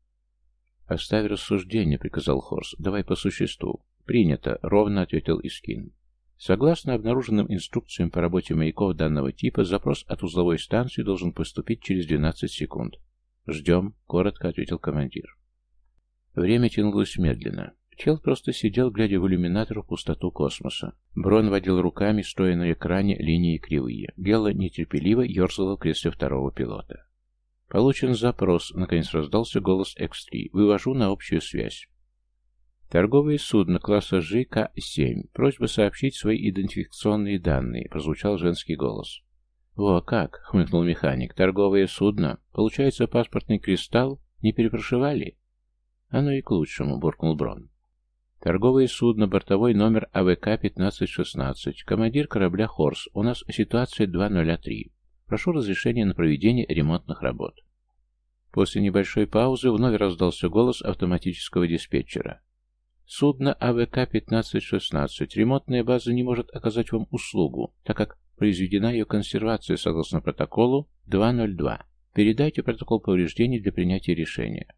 «Оставь рассуждение», — приказал Хорс. «Давай по существу». «Принято», — ровно ответил Искин. Согласно обнаруженным инструкциям по работе маяков данного типа, запрос от узловой станции должен поступить через двенадцать секунд. «Ждем», — коротко ответил командир. Время тянулось медленно. Чел просто сидел, глядя в иллюминатор в пустоту космоса. Брон водил руками, стоя на экране, линии кривые. Гелла нетерпеливо ерзала в кресле второго пилота. «Получен запрос», — наконец раздался голос Икс три. «Вывожу на общую связь». «Торговое судно класса Жи К семь. Просьба сообщить свои идентификационные данные», — прозвучал женский голос. «Во как!» — хмыкнул механик. «Торговое судно? Получается, паспортный кристалл? Не перепрошивали?» «Оно и к лучшему», — буркнул Брон. «Торговое судно, бортовой номер А В К пятнадцать шестнадцать. Командир корабля Хорс. У нас ситуация два ноль три. Прошу разрешения на проведение ремонтных работ». После небольшой паузы вновь раздался голос автоматического диспетчера. «Судно А В К пятнадцать шестнадцать. Ремонтная база не может оказать вам услугу, так как произведена ее консервация согласно протоколу два ноль два. Передайте протокол повреждений для принятия решения».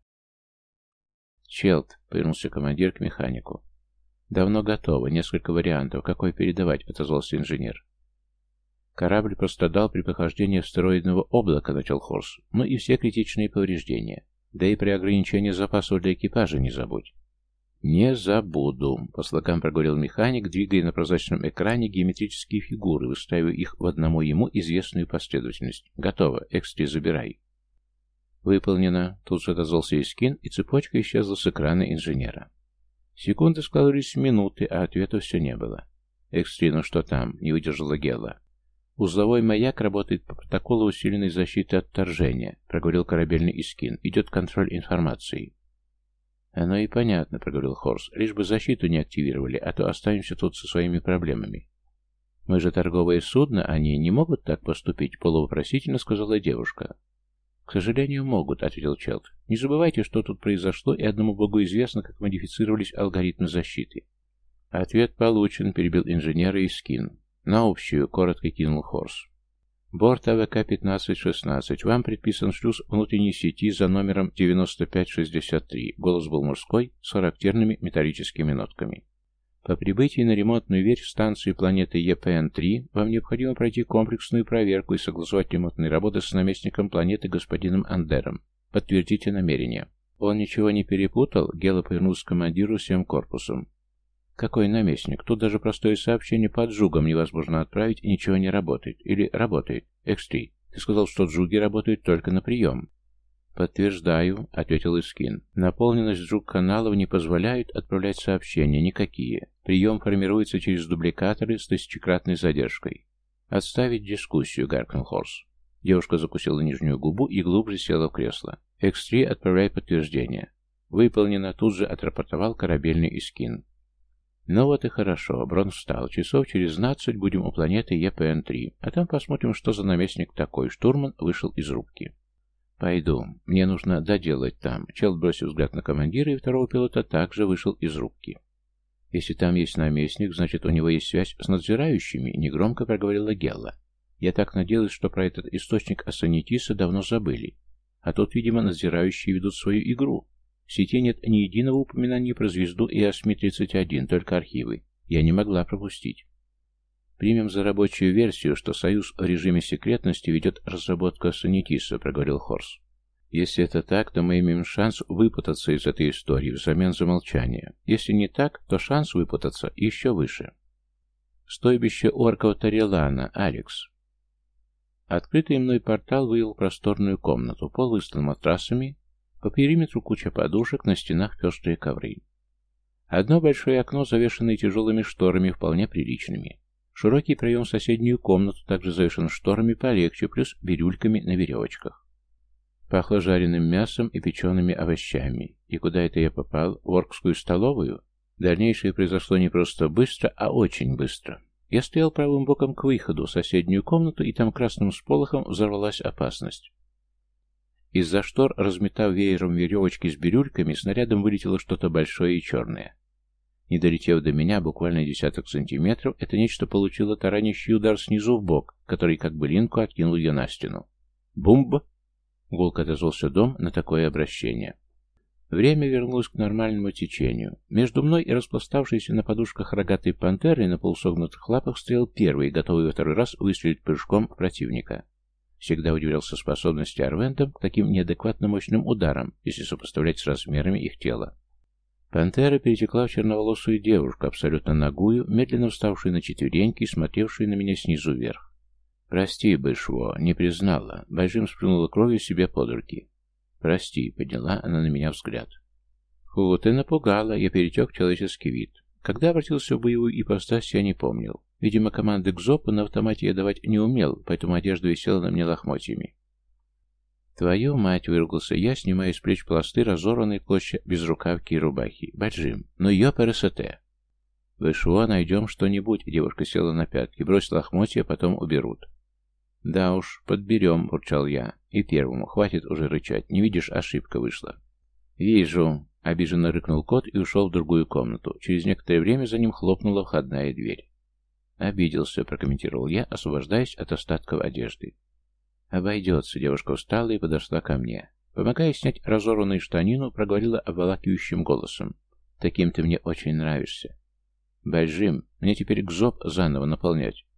«Челт», — повернулся командир к механику. «Давно готово. Несколько вариантов. Какой передавать?» — отозвался инженер. Корабль пострадал при прохождении астероидного облака, начал Хорс, но и все критичные повреждения. Да и при ограничении запасов для экипажа не забудь. «Не забуду», — по слогам проговорил механик, двигая на прозрачном экране геометрические фигуры, выстраивая их в одному ему известную последовательность. «Готово. Экстри, забирай». «Выполнено», — тут же отозвался Искин, и цепочка исчезла с экрана инженера. Секунды складывались в минуты, а ответа все не было. «Экстри, ну что там?» — не выдержала Гела. «Узловой маяк работает по протоколу усиленной защиты от вторжения», — проговорил корабельный Искин. «Идет контроль информации». «Оно и понятно», — проговорил Хорс. «Лишь бы защиту не активировали, а то останемся тут со своими проблемами». «Мы же торговое судно, они не могут так поступить», — полувопросительно сказала девушка. «К сожалению, могут», — ответил Челт. «Не забывайте, что тут произошло, и одному богу известно, как модифицировались алгоритмы защиты». «Ответ получен», — перебил инженера Искин. «На общую», — коротко кинул Хорс. «Борт АВК пятнадцать шестнадцать. Вам предписан шлюз внутренней сети за номером девяносто пять шестьдесят три». Голос был мужской, с характерными металлическими нотками. «По прибытии на ремонтную ветвь станции планеты Е П Н три вам необходимо пройти комплексную проверку и согласовать ремонтные работы с наместником планеты господином Андером. Подтвердите намерение». Он ничего не перепутал, Гела повернулся к командиру всем корпусом. «Какой наместник? Тут даже простое сообщение по джугам невозможно отправить, и ничего не работает. Или работает? Экс три, ты сказал, что джуги работают только на прием». «Подтверждаю», — ответил Искин. «Наполненность джуг-каналов не позволяет отправлять сообщения никакие. Прием формируется через дубликаторы с тысячекратной задержкой». «Отставить дискуссию», — гаркнул Хорс. Девушка закусила нижнюю губу и глубже села в кресло. Экс три, отправляй подтверждение». «Выполнено», — тут же отрапортовал корабельный Искин. «Ну вот и хорошо», — Брон встал. «Часов через двенадцать будем у планеты Е П Н три, а там посмотрим, что за наместник такой». Штурман вышел из рубки. «Пойду. Мне нужно доделать там». Челт бросил взгляд на командира, и второго пилота также вышел из рубки. «Если там есть наместник, значит, у него есть связь с надзирающими», — негромко проговорила Гелла. «Я так надеялась, что про этот источник Ассанитиса давно забыли. А тут, видимо, надзирающие ведут свою игру. В сети нет ни единого упоминания про звезду и Ас Ми тридцать один, только архивы. Я не могла пропустить. Примем за рабочую версию, что Союз в режиме секретности ведет разработку Ассанитиса», — проговорил Хорс. «Если это так, то мы имеем шанс выпутаться из этой истории взамен за молчание. Если не так, то шанс выпутаться еще выше». «Стойбище орков Тарелана, Алекс». Открытый мной портал вывел просторную комнату, пол выстлан матрасами, по периметру куча подушек, на стенах пестрые ковры. Одно большое окно, завешенное тяжелыми шторами, вполне приличными. Широкий проем в соседнюю комнату также завешен шторами полегче, плюс бирюльками на веревочках. Пахло жареным мясом и печеными овощами. И куда это я попал? В оркскую столовую? Дальнейшее произошло не просто быстро, а очень быстро. Я стоял правым боком к выходу в соседнюю комнату, и там красным сполохом взорвалась опасность. Из-за штор, разметав веером веревочки с бирюльками, снарядом вылетело что-то большое и черное. Не долетев до меня буквально десяток сантиметров, это нечто получило таранящий удар снизу в бок, который как бы линку откинул ее на стену. Бумб! Гулко отозвался дом на такое обращение. Время вернулось к нормальному течению. Между мной и распластавшейся на подушках рогатой пантерой на полусогнутых лапах стоял первый, готовый во второй раз выстрелить прыжком в противника. Всегда удивлялся способности Арвентов к таким неадекватно мощным ударам, если сопоставлять с размерами их тела. Пантера перетекла в черноволосую девушку, абсолютно нагую, медленно вставшую на четвереньки и смотревшую на меня снизу вверх. «Прости, Бэшво, не признала». Байжим сплюнула кровью себе под руки. «Прости», — подняла она на меня взгляд. «Фу, ты напугала», — я перетек в человеческий вид. Когда обратился в боевую ипостась, я не помнил. Видимо, команды к зопу на автомате я давать не умел, поэтому одежда висела на мне лохмотьями. «Твою мать!» — выругался я, снимая с плеч пласты разорванной клочья безрукавки и рубахи. «Баджим! Ну ё ПРСТ!» «Вышло, найдем что-нибудь», — девушка села на пятки, бросила лохмотья, потом уберут. «Да уж, подберем», — бурчал я. «И первому, хватит уже рычать, не видишь, ошибка вышла». «Вижу», — обиженно рыкнул кот и ушел в другую комнату. Через некоторое время за ним хлопнула входная дверь. «Обиделся», — прокомментировал я, освобождаясь от остатков одежды. «Обойдется», — девушка встала и подошла ко мне. Помогая снять разорванную штанину, проговорила обволакивающим голосом. «Таким ты мне очень нравишься». «Байжим, мне теперь гзоп заново наполнять».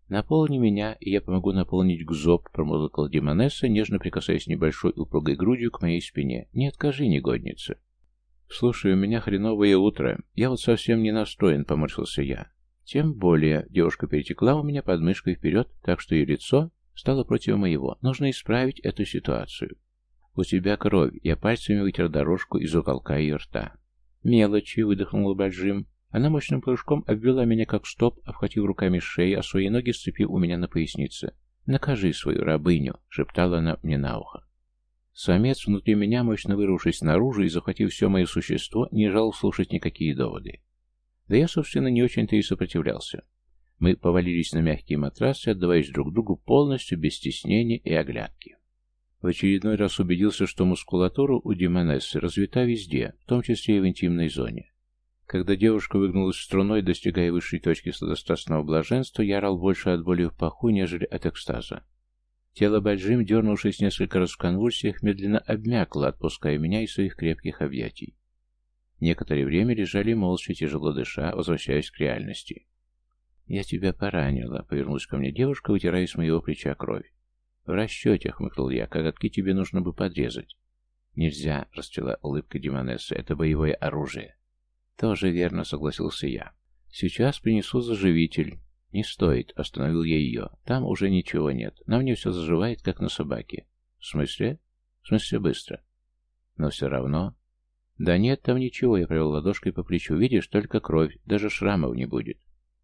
«Наполни меня, и я помогу наполнить Гзоб», — промурлыкала Демонесса, нежно прикасаясь небольшой упругой грудью к моей спине. «Не откажи, негодница». «Слушай, у меня хреновое утро. Я вот совсем не настроен», — поморщился я. Тем более девушка перетекла у меня под мышкой вперед, так что ее лицо стало против моего. Нужно исправить эту ситуацию. «У тебя кровь». Я пальцами вытер дорожку из уголка ее рта. «Мелочи», — выдохнула Бальжим. Она мощным прыжком обвела меня как стоп, обхватив руками шею, а свои ноги сцепив у меня на пояснице. «Накажи свою рабыню», — шептала она мне на ухо. Самец внутри меня, мощно вырвавшись наружу и захватив все мое существо, не жал слушать никакие доводы. Да я, собственно, не очень-то и сопротивлялся. Мы повалились на мягкие матрасы, отдаваясь друг другу полностью, без стеснения и оглядки. В очередной раз убедился, что мускулатура у Демонессы развита везде, в том числе и в интимной зоне. Когда девушка выгнулась струной, достигая высшей точки сладострастного блаженства, я орал больше от боли в паху, нежели от экстаза. Тело Бальжим, дернувшись несколько раз в конвульсиях, медленно обмякло, отпуская меня из своих крепких объятий. Некоторое время лежали молча, тяжело дыша, возвращаясь к реальности. «Я тебя поранила», — повернулась ко мне девушка, вытирая с моего плеча кровь. «В расчете», — хмыкнул я, — «коготки тебе нужно бы подрезать». «Нельзя», — расцвела улыбка Демонессы, — «это боевое оружие». «Тоже верно», — согласился я. «Сейчас принесу заживитель». «Не стоит», — остановил я ее. «Там уже ничего нет. На мне все заживает, как на собаке». «В смысле?» «В смысле быстро». «Но все равно...» «Да нет, там ничего», — я провел ладошкой по плечу. «Видишь, только кровь, даже шрамов не будет».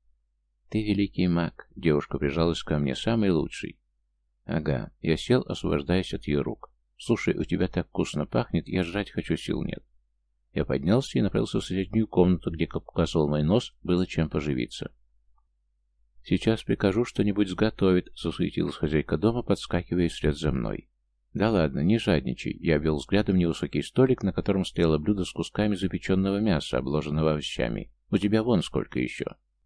«Ты великий маг», — девушка прижалась ко мне, — «самый лучший». «Ага», — я сел, освобождаясь от ее рук. «Слушай, у тебя так вкусно пахнет, я жрать хочу, сил нет». Я поднялся и направился в соседнюю комнату, где, как указывал мой нос, было чем поживиться. «Сейчас прикажу что-нибудь сготовить», — засуетилась хозяйка дома, подскакивая вслед за мной. «Да ладно, не жадничай», — я обвел взглядом невысокий столик, на котором стояло блюдо с кусками запеченного мяса, обложенного овощами. «У тебя вон сколько еще».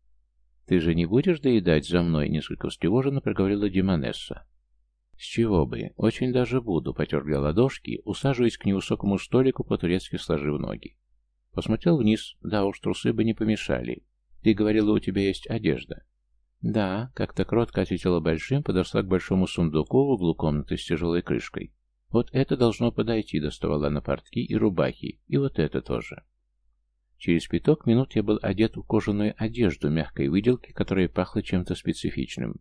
«Ты же не будешь доедать за мной?» — несколько встревоженно проговорила Демонесса. «С чего бы? Очень даже буду», — потер я ладошки, усаживаясь к невысокому столику, по-турецки сложив ноги. Посмотрел вниз. Да уж, трусы бы не помешали. «Ты говорила, у тебя есть одежда?» «Да», — как-то кротко ответила Большим, подошла к большому сундуку в углу комнаты с тяжелой крышкой. «Вот это должно подойти», — доставала на портки и рубахи, и вот это тоже. Через пяток минут я был одет в кожаную одежду мягкой выделки, которая пахла чем-то специфичным.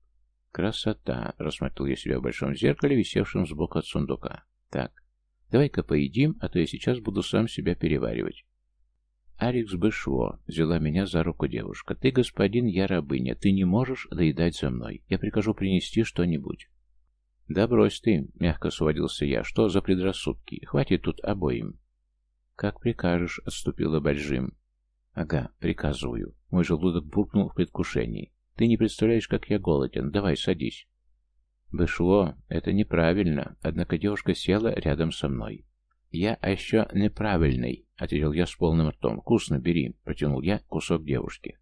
«Красота!» — рассмотрел я себя в большом зеркале, висевшем сбоку от сундука. «Так, давай-ка поедим, а то я сейчас буду сам себя переваривать». «Алекс Бэшво», — взяла меня за руку девушка. «Ты господин, я рабыня. Ты не можешь доедать за мной. Я прикажу принести что-нибудь». «Да брось ты», — мягко сводился я. «Что за предрассудки? Хватит тут обоим». «Как прикажешь», — отступила Бальжим. «Ага, приказываю». Мой желудок буркнул в предвкушении. «Ты не представляешь, как я голоден. Давай, садись». «Бэшво, это неправильно». Однако девушка села рядом со мной. «Я еще неправильный», — ответил я с полным ртом. «Вкусно, бери», — протянул я кусок девушке.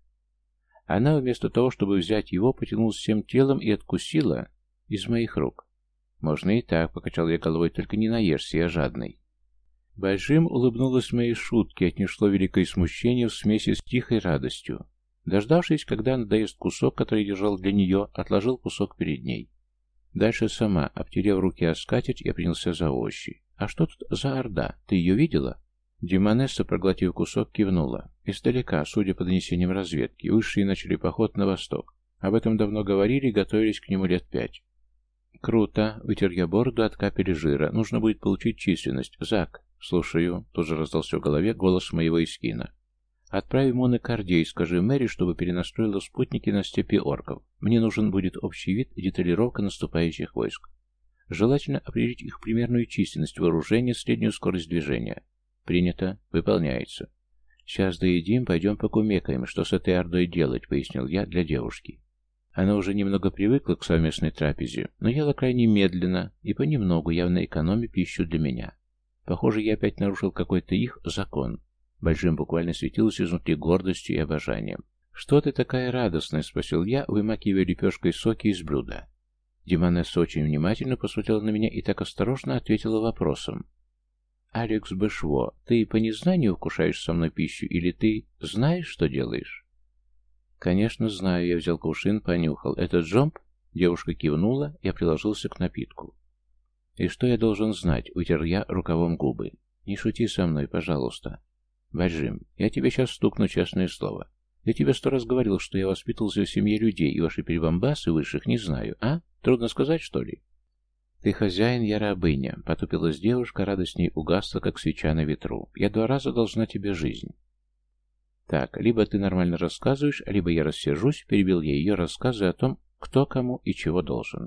Она, вместо того, чтобы взять его, потянулась всем телом и откусила из моих рук. «Можно и так», — покачал я головой, — «только не наешься, я жадный». Бальжим улыбнулась моей шутке, от нее шло великое смущение в смеси с тихой радостью. Дождавшись, когда она доест кусок, который держал для нее, отложил кусок перед ней. Дальше сама, обтерев руки о скатерть, я принялся за овощи. «А что тут за орда? Ты ее видела?» Демонесса, проглотив кусок, кивнула. Издалека, судя по донесениям разведки, высшие начали поход на восток. Об этом давно говорили и готовились к нему лет пять. «Круто!» — вытер я бороду от капель жира. «Нужно будет получить численность. Зак!» «Слушаю!» — тут же раздался в голове голос моего Искина. «Отправь ему на Кардей, скажи Мэри, чтобы перенастроила спутники на степи орков. Мне нужен будет общий вид и деталировка наступающих войск. Желательно определить их примерную численность вооружения, среднюю скорость движения. Принято. Выполняется. Сейчас доедим, пойдем покумекаем, что с этой ордой делать», — пояснил я для девушки. Она уже немного привыкла к совместной трапезе, но ела крайне медленно и понемногу, явно экономя пищу для меня. Похоже, я опять нарушил какой-то их закон. Большим буквально светилось изнутри гордостью и обожанием. «Что ты такая радостная?» — спросил я, вымакивая лепешкой соки из блюда. Демонесса очень внимательно посмотрела на меня и так осторожно ответила вопросом. «Алекс Бэшво, ты по незнанию вкушаешь со мной пищу или ты знаешь, что делаешь?» «Конечно, знаю», — я взял кувшин, понюхал. «Это джомп?» Девушка кивнула, я приложился к напитку. «И что я должен знать?» — утер я рукавом губы. «Не шути со мной, пожалуйста». «Баджим, я тебе сейчас стукну, честное слово. Я тебе сто раз говорил, что я воспитывался в семье людей, и ваши перебамбасы высших не знаю, а? Трудно сказать, что ли?» «Ты хозяин, я рабыня», — потупилась девушка, радостней угасла, как свеча на ветру. «Я два раза должна тебе жизнь». «Так, либо ты нормально рассказываешь, либо я рассержусь», — перебил я ее рассказы о том, кто кому и чего должен.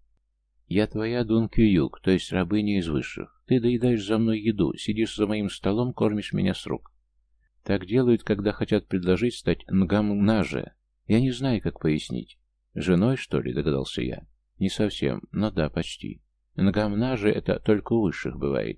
«Я твоя Дун Кююк, то есть рабыня из высших. Ты доедаешь за мной еду, сидишь за моим столом, кормишь меня с рук. Так делают, когда хотят предложить стать нгамнаже. Я не знаю, как пояснить. Женой, что ли?» — догадался я. «Не совсем, но да, почти. Нгамнаже — это только у высших бывает».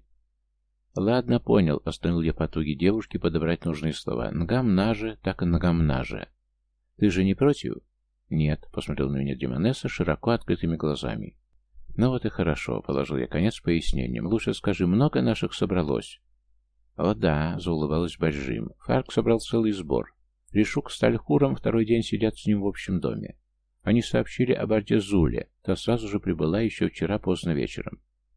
«Ладно, понял», — остановил я потуги девушки подобрать нужные слова. «Нгамнаже, так и нгамнаже. Ты же не против?» «Нет», — посмотрел на меня Демонесса широко открытыми глазами. «Ну вот и хорошо», — положил я конец пояснениям. «Лучше скажи, много наших собралось?» «О да», — заулыбалась Баджим. «Фарк собрал целый сбор. Ришук с Тальхуром второй день сидят с ним в общем доме. Они сообщили об Орде Зуле, та сразу же прибыла еще вчера поздно вечером.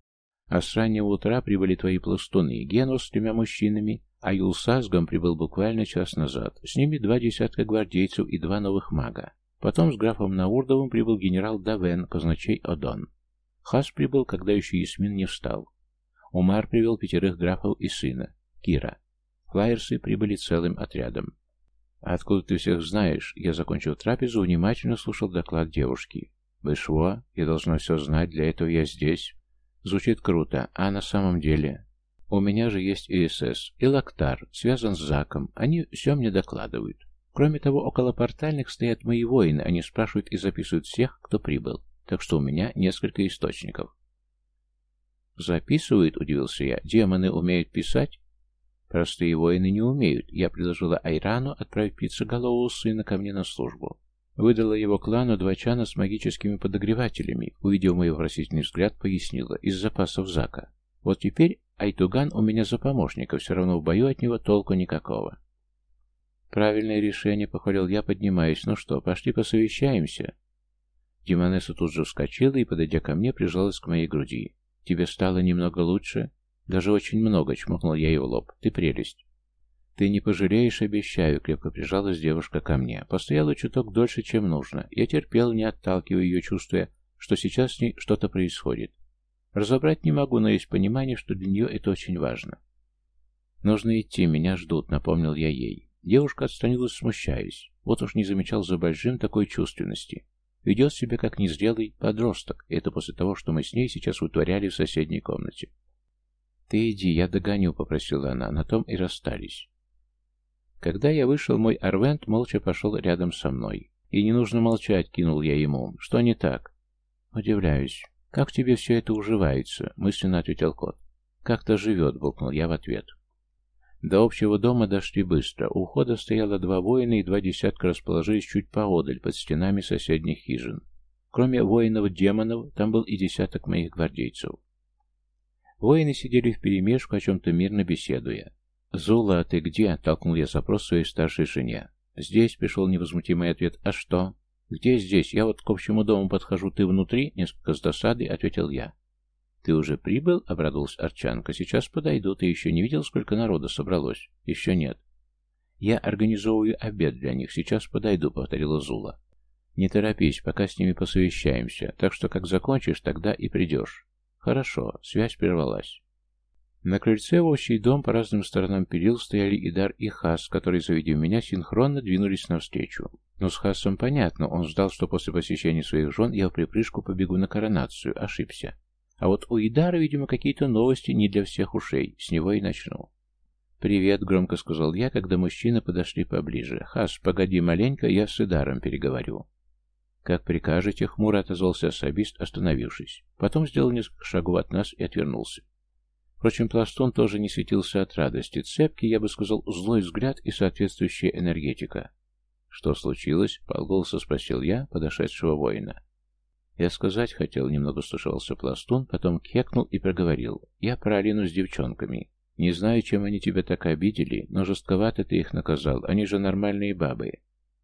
А с раннего утра прибыли твои пластуны, Генус с тремя мужчинами, а Юлсазгом прибыл буквально час назад. С ними два десятка гвардейцев и два новых мага. Потом с графом Наурдовым прибыл генерал Давен, казначей Одон. Хас прибыл, когда еще Ясмин не встал. Умар привел пятерых графов и сына, Кира. Флайерсы прибыли целым отрядом. «А откуда ты всех знаешь?» Я, закончив трапезу, внимательно слушал доклад девушки. «Бэшво, я должна все знать, для этого я здесь». Звучит круто, а на самом деле... У меня же есть и эс эс, и Лактар, связан с Заком. Они все мне докладывают. Кроме того, около портальных стоят мои воины, они спрашивают и записывают всех, кто прибыл. Так что у меня несколько источников. «Записывают?» — удивился я. «Демоны умеют писать?» «Простые воины не умеют. Я предложила Айрану отправить птицеголового сына ко мне на службу. Выдала его клану два чана с магическими подогревателями. Увидев мой вопросительный взгляд, пояснила. Из запасов Зака. Вот теперь Айтуган у меня за помощника, все равно в бою от него толку никакого». «Правильное решение», — похвалил я, поднимаясь. «Ну что, пошли посовещаемся?» Демонесса тут же вскочила и, подойдя ко мне, прижалась к моей груди. «Тебе стало немного лучше?» «Даже очень много», — чмокнул я ее в лоб. «Ты прелесть». «Ты не пожалеешь, обещаю», — крепко прижалась девушка ко мне. Постояла чуток дольше, чем нужно. Я терпел, не отталкивая ее, чувствуя, что сейчас с ней что-то происходит. Разобрать не могу, но есть понимание, что для нее это очень важно. «Нужно идти, меня ждут», — напомнил я ей. Девушка отстранилась, смущаясь. Вот уж не замечал за Большим такой чувственности. Ведет себя как незрелый подросток, и это после того, что мы с ней сейчас вытворяли в соседней комнате. «Ты иди, я догоню», — попросила она, на том и расстались. Когда я вышел, мой Арвент молча пошел рядом со мной. «И не нужно молчать», — кинул я ему. «Что не так?» «Удивляюсь. Как тебе все это уживается?» — мысленно ответил кот. «Как-то живет», — буркнул я в ответ. До общего дома дошли быстро. У входа стояло два воина, и два десятка расположились чуть поодаль, под стенами соседних хижин. Кроме воинов-демонов, там был и десяток моих гвардейцев. Воины сидели вперемешку, о чем-то мирно беседуя. «Зула, а ты где?» — толкнул я запрос своей старшей жене. «Здесь», — пришел невозмутимый ответ. «А что?» «Где здесь? Я вот к общему дому подхожу, ты внутри?» — несколько с досадой ответил я. «Ты уже прибыл?» — обрадовалась Арчанка. «Сейчас подойду. Ты еще не видел, сколько народа собралось?» «Еще нет». «Я организовываю обед для них. Сейчас подойду», — повторила Зула. «Не торопись, пока с ними посовещаемся. Так что, как закончишь, тогда и придешь». «Хорошо». Связь прервалась. На крыльце в общий дом по разным сторонам перил стояли Идар и Хас, которые, завидев меня, синхронно двинулись навстречу. Но с Хасом понятно, он ждал, что после посещения своих жен я в припрыжку побегу на коронацию. Ошибся. А вот у Идара, видимо, какие-то новости не для всех ушей. С него и начну. «Привет», — громко сказал я, когда мужчины подошли поближе. «Хас, погоди маленько, я с Идаром переговорю». «Как прикажете», — хмуро отозвался особист, остановившись. Потом сделал несколько шагов от нас и отвернулся. Впрочем, пластун тоже не светился от радости. Цепкий, я бы сказал, злой взгляд и соответствующая энергетика. «Что случилось?» — полголоса спросил я подошедшего воина. «Я сказать хотел», — немного стушевался пластун, потом кекнул и проговорил. «Я про Алину с девчонками. Не знаю, чем они тебя так обидели, но жестковато ты их наказал. Они же нормальные бабы».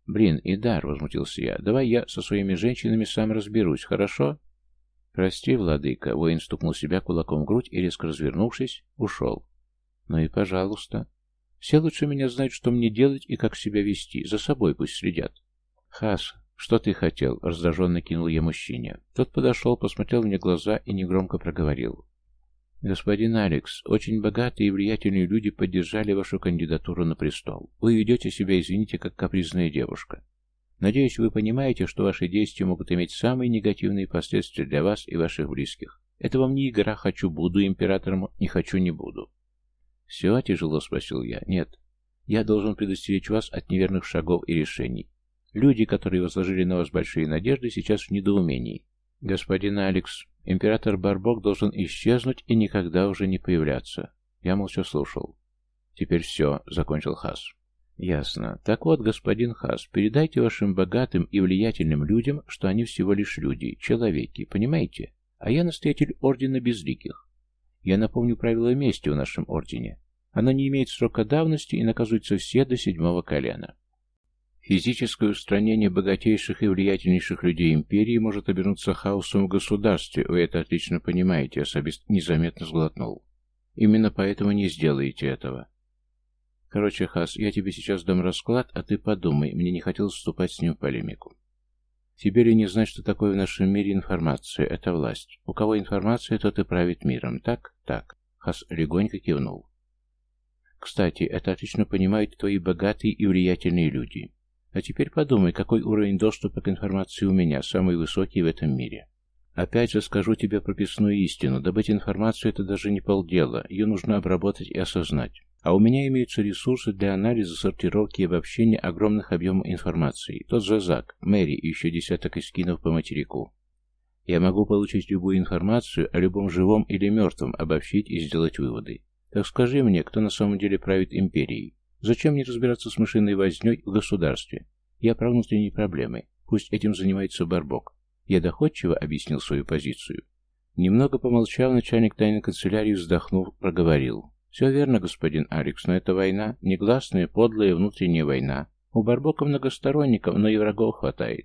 Блин, Идар, возмутился я, давай я со своими женщинами сам разберусь, хорошо? Прости, владыка, воин стукнул себя кулаком в грудь и, резко развернувшись, ушел. Ну и пожалуйста. Все лучше меня знают, что мне делать и как себя вести, за собой пусть следят. Хас, что ты хотел? Раздраженно кинул я мужчине. Тот подошел, посмотрел мне в глаза и негромко проговорил. «Господин Алекс, очень богатые и влиятельные люди поддержали вашу кандидатуру на престол. Вы ведете себя, извините, как капризная девушка. Надеюсь, вы понимаете, что ваши действия могут иметь самые негативные последствия для вас и ваших близких. Это вам не игра «хочу-буду императором», «не хочу, не буду». «Все?» — тяжело спросил я. «Нет. Я должен предостеречь вас от неверных шагов и решений. Люди, которые возложили на вас большие надежды, сейчас в недоумении. Господин Алекс, император Барбок должен исчезнуть и никогда уже не появляться». Я молча слушал. «Теперь все», — закончил Хас. «Ясно. Так вот, господин Хас, передайте вашим богатым и влиятельным людям, что они всего лишь люди, человеки, понимаете? А я настоятель Ордена Безликих. Я напомню правила мести в нашем Ордене. Оно не имеет срока давности и наказываются все до седьмого колена. Физическое устранение богатейших и влиятельнейших людей империи может обернуться хаосом в государстве, вы это отлично понимаете», — особист незаметно сглотнул. «Именно поэтому не сделаете этого. Короче, Хас, я тебе сейчас дам расклад, а ты подумай, мне не хотелось вступать с ним в полемику. Тебе ли не знать, что такое в нашем мире информация? Это власть. У кого информация, тот и правит миром. Так? Так». Хас легонько кивнул. «Кстати, это отлично понимают твои богатые и влиятельные люди. А теперь подумай, какой уровень доступа к информации у меня, самый высокий в этом мире. Опять же скажу тебе прописную истину. Добыть информацию — это даже не полдела. Ее нужно обработать и осознать. А у меня имеются ресурсы для анализа, сортировки и обобщения огромных объемов информации. Тот же Зак, Мэри и еще десяток эскинов по материку. Я могу получить любую информацию о любом живом или мертвом, обобщить и сделать выводы. Так скажи мне, кто на самом деле правит империей? Зачем мне разбираться с мышиной вознёй в государстве? Я про внутренние проблемы. Пусть этим занимается Барбок». Я доходчиво объяснил свою позицию. Немного помолчав, начальник тайной канцелярии, вздохнув, проговорил. «Все верно, господин Алекс, но это война, негласная, подлая внутренняя война. У Барбока много сторонников, но и врагов хватает».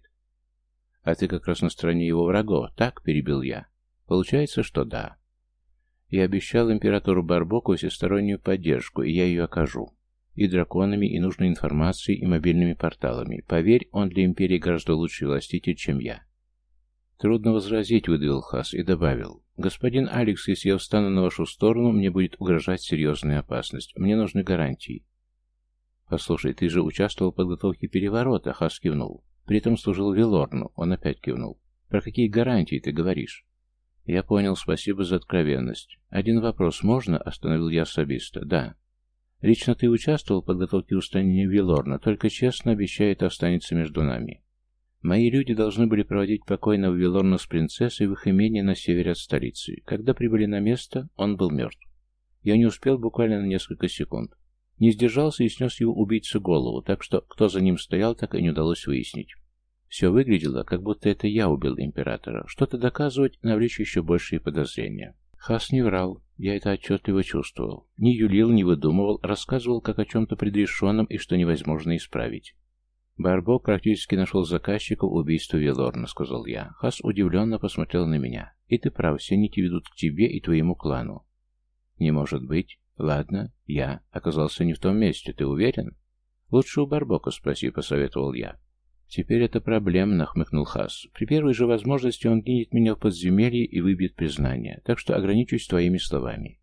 «А ты как раз на стороне его врагов, так?» — перебил я. «Получается, что да. Я обещал императору Барбоку всестороннюю поддержку, и я ее окажу. И драконами, и нужной информацией, и мобильными порталами. Поверь, он для империи гораздо лучший властитель, чем я». «Трудно возразить», — выдавил Хас и добавил. «Господин Алекс, если я встану на вашу сторону, мне будет угрожать серьезная опасность. Мне нужны гарантии». «Послушай, ты же участвовал в подготовке переворота», — Хас кивнул. «При этом служил Велорну», — он опять кивнул. «Про какие гарантии ты говоришь?» «Я понял, спасибо за откровенность. Один вопрос можно?» — остановил я особиста. «Да». «Лично ты участвовал в подготовке устранения Велорна, только честно обещаю, это останется между нами. Мои люди должны были проводить покойного Велорна с принцессой в их имении на севере от столицы. Когда прибыли на место, он был мертв. Я не успел буквально на несколько секунд. Не сдержался и снес его убийце голову, так что кто за ним стоял, так и не удалось выяснить. Все выглядело, как будто это я убил императора. Что-то доказывать, навлечь еще большие подозрения». Хас не врал, я это отчетливо чувствовал. Не юлил, не выдумывал, рассказывал как о чем-то предрешенном и что невозможно исправить. «Барбок практически нашел заказчика убийства Велорна», — сказал я. Хас удивленно посмотрел на меня. «И ты прав, все нити ведут к тебе и твоему клану». «Не может быть. Ладно, я оказался не в том месте, ты уверен?» «Лучше у Барбока спроси», — посоветовал я. «Теперь это проблемно», — хмыкнул Хас. «При первой же возможности он кинет меня в подземелье и выбьет признание, так что ограничусь твоими словами.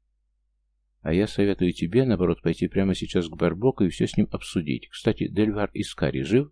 А я советую тебе, наоборот, пойти прямо сейчас к Барбоку и все с ним обсудить. Кстати, Дельвар Искари жив?»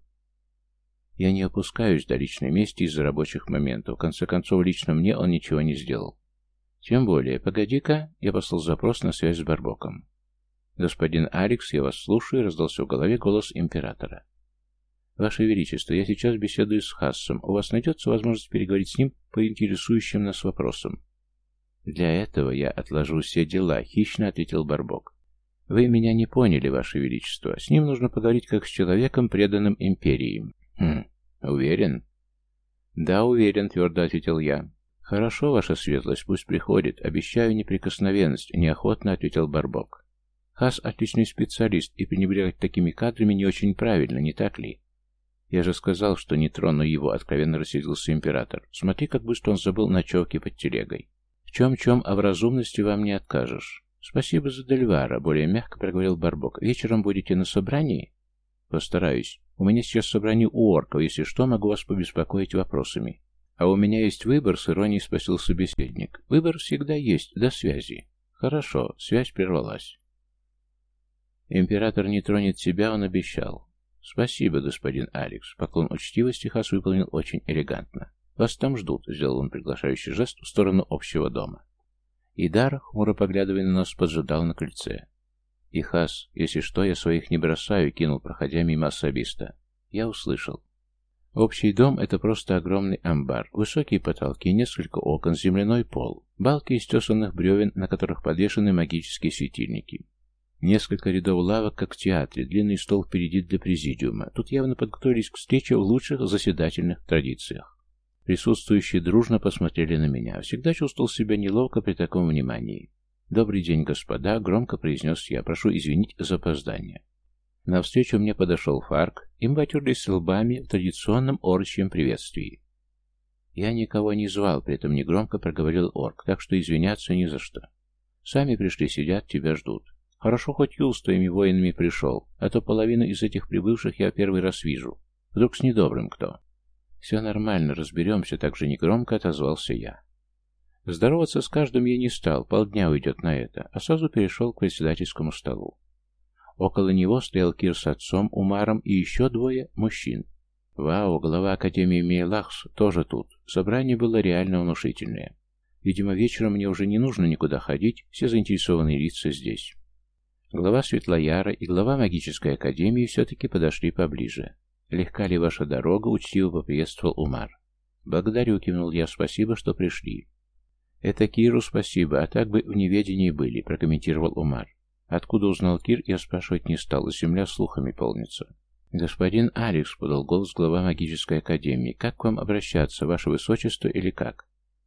Я не опускаюсь до личной мести из-за рабочих моментов. В конце концов, лично мне он ничего не сделал. Тем более, погоди-ка, я послал запрос на связь с Барбоком. «Господин Алекс, я вас слушаю», — раздался в голове голос императора. «Ваше Величество, я сейчас беседую с Хассом. У вас найдется возможность переговорить с ним по интересующим нас вопросам?» «Для этого я отложу все дела», — хищно ответил Барбок. «Вы меня не поняли, Ваше Величество. С ним нужно поговорить как с человеком, преданным империи». «Хм, уверен?» «Да, уверен», — твердо ответил я. «Хорошо, Ваша Светлость, пусть приходит. Обещаю неприкосновенность», — неохотно ответил Барбок. «Хас отличный специалист, и пренебрегать такими кадрами не очень правильно, не так ли?» «Я же сказал, что не трону его», — откровенно рассердился император. «Смотри, как быстро он забыл ночевки под телегой. В чем-чем, а в разумности вам не откажешь». «Спасибо за Дельвара», — более мягко проговорил Барбок. «Вечером будете на собрании?» «Постараюсь. У меня сейчас собрание у орков. Если что, могу вас побеспокоить вопросами». «А у меня есть выбор», — с иронией спросил собеседник. «Выбор всегда есть. До связи». «Хорошо». Связь прервалась. «Император не тронет тебя, он обещал». «Спасибо, господин Алекс». Поклон учтивости Хас выполнил очень элегантно. «Вас там ждут», — сделал он приглашающий жест в сторону общего дома. Идар, хмуро поглядывая на нас, поджидал на крыльце. «И Хас, если что, я своих не бросаю», — кинул, проходя мимо особиста. Я услышал. Общий дом — это просто огромный амбар. Высокие потолки, несколько окон, земляной пол, балки из тесанных бревен, на которых подвешены магические светильники. Несколько рядов лавок, как в театре, длинный стол впереди для президиума. Тут явно подготовились к встрече в лучших заседательных традициях. Присутствующие дружно посмотрели на меня. Всегда чувствовал себя неловко при таком внимании. «Добрый день, господа», — громко произнес я. «Прошу извинить за опоздание». Навстречу мне подошел Фарк, и мы потерлись лбами в традиционном орочьем приветствии. «Я никого не звал», — при этом негромко проговорил орк, «так что извиняться ни за что. Сами пришли, сидят, тебя ждут. Хорошо, хоть Юл с твоими воинами пришел, а то половину из этих прибывших я первый раз вижу. Вдруг с недобрым кто?» «Все нормально, разберемся», — так же негромко отозвался я. Здороваться с каждым я не стал, полдня уйдет на это, а сразу перешел к председательскому столу. Около него стоял Кир с отцом, Умаром и еще двое мужчин. Вау, глава Академии Мейлахс тоже тут. Собрание было реально внушительное. Видимо, вечером мне уже не нужно никуда ходить, все заинтересованные лица здесь. Глава Светлояра и глава Магической Академии все-таки подошли поближе. «Легка ли ваша дорога?» — учтиво поприветствовал Умар. «Благодарю», — кивнул я, — «спасибо, что пришли». «Это Киру спасибо, а так бы в неведении были», — прокомментировал Умар. Откуда узнал Кир, я спрашивать не стал, земля слухами полнится. «Господин Алекс», — подал голос глава Магической Академии, — «как к вам обращаться, ваше высочество или как?»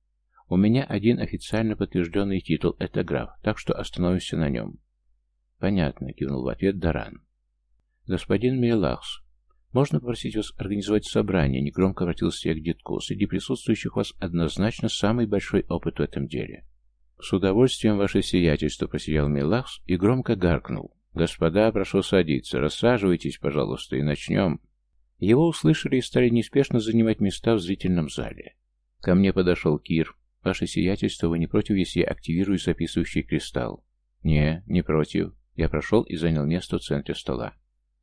«У меня один официально подтвержденный титул — это граф, так что остановимся на нем». «Понятно», — кивнул в ответ Даран. «Господин Мейлахс, можно попросить вас организовать собрание?» — негромко обратился я к детку. «Среди присутствующих у вас однозначно самый большой опыт в этом деле». «С удовольствием, ваше сиятельство», — просиял Мейлахс и громко гаркнул. «Господа, прошу садиться. Рассаживайтесь, пожалуйста, и начнем». Его услышали и стали неспешно занимать места в зрительном зале. Ко мне подошел Кир. «Ваше сиятельство, вы не против, если я активирую записывающий кристалл?» «Не, не против». Я прошел и занял место в центре стола.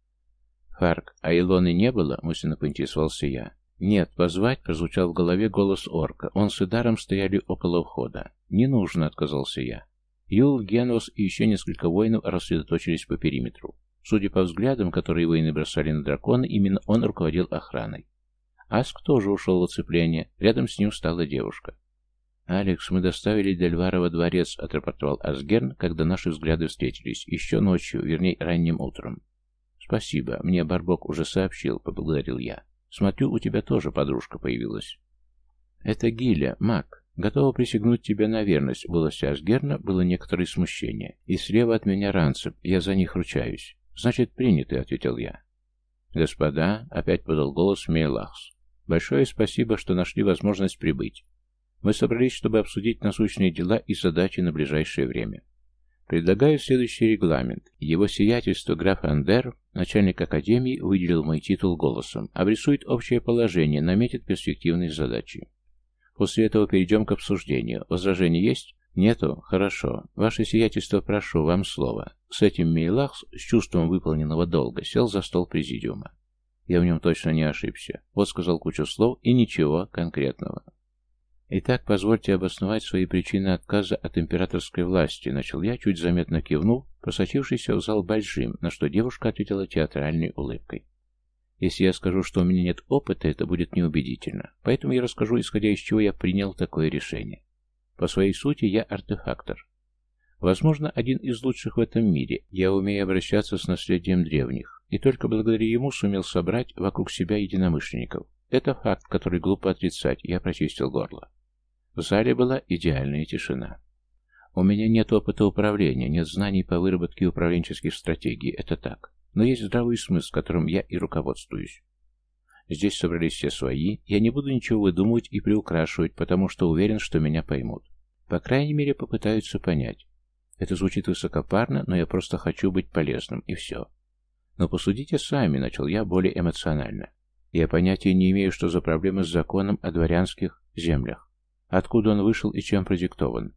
«Фарк, а Илоны не было?» — мысленно поинтересовался я. «Нет, позвать», — прозвучал в голове голос орка. Он с Идаром стояли около входа. «Не нужно», — отказался я. Юл, Генос и еще несколько воинов рассредоточились по периметру. Судя по взглядам, которые воины бросали на дракона, именно он руководил охраной. Аск тоже ушел в оцепление. Рядом с ним стала девушка. «Алекс, мы доставили Дельвара во дворец», — отрапортовал Асгерн, когда наши взгляды встретились. «Еще ночью, вернее, ранним утром». «Спасибо, мне Барбок уже сообщил», — поблагодарил я. «Смотрю, у тебя тоже подружка появилась». «Это Гиля, маг. Готова присягнуть тебе на верность». В голосе Асгерна было некоторое смущение. «И слева от меня Ранцеп, я за них ручаюсь». «Значит, приняты», — ответил я. «Господа», — опять подал голос Мейлахс, — «большое спасибо, что нашли возможность прибыть. Мы собрались, чтобы обсудить насущные дела и задачи на ближайшее время. Предлагаю следующий регламент. Его сиятельство граф Андер, начальник академии, выделил мой титул голосом, обрисует общее положение, наметит перспективные задачи. После этого перейдем к обсуждению. Возражения есть? Нету? Хорошо. Ваше сиятельство, прошу, вам слово». С этим Мейлахс, с чувством выполненного долга, сел за стол президиума. Я в нем точно не ошибся. Вот сказал кучу слов и ничего конкретного. «Итак, позвольте обосновать свои причины отказа от императорской власти», — начал я, чуть заметно кивнув, просочившийся в зал большим, на что девушка ответила театральной улыбкой. «Если я скажу, что у меня нет опыта, это будет неубедительно. Поэтому я расскажу, исходя из чего я принял такое решение. По своей сути, я артефактор. Возможно, один из лучших в этом мире. Я умею обращаться с наследием древних, и только благодаря ему сумел собрать вокруг себя единомышленников. Это факт, который глупо отрицать», — я прочистил горло. В зале была идеальная тишина. У меня нет опыта управления, нет знаний по выработке управленческих стратегий, это так. Но есть здравый смысл, которым я и руководствуюсь. Здесь собрались все свои, я не буду ничего выдумывать и приукрашивать, потому что уверен, что меня поймут. По крайней мере, попытаются понять. Это звучит высокопарно, но я просто хочу быть полезным, и все. Но посудите сами, начал я более эмоционально. Я понятия не имею, что за проблемы с законом о дворянских землях. Откуда он вышел и чем продиктован.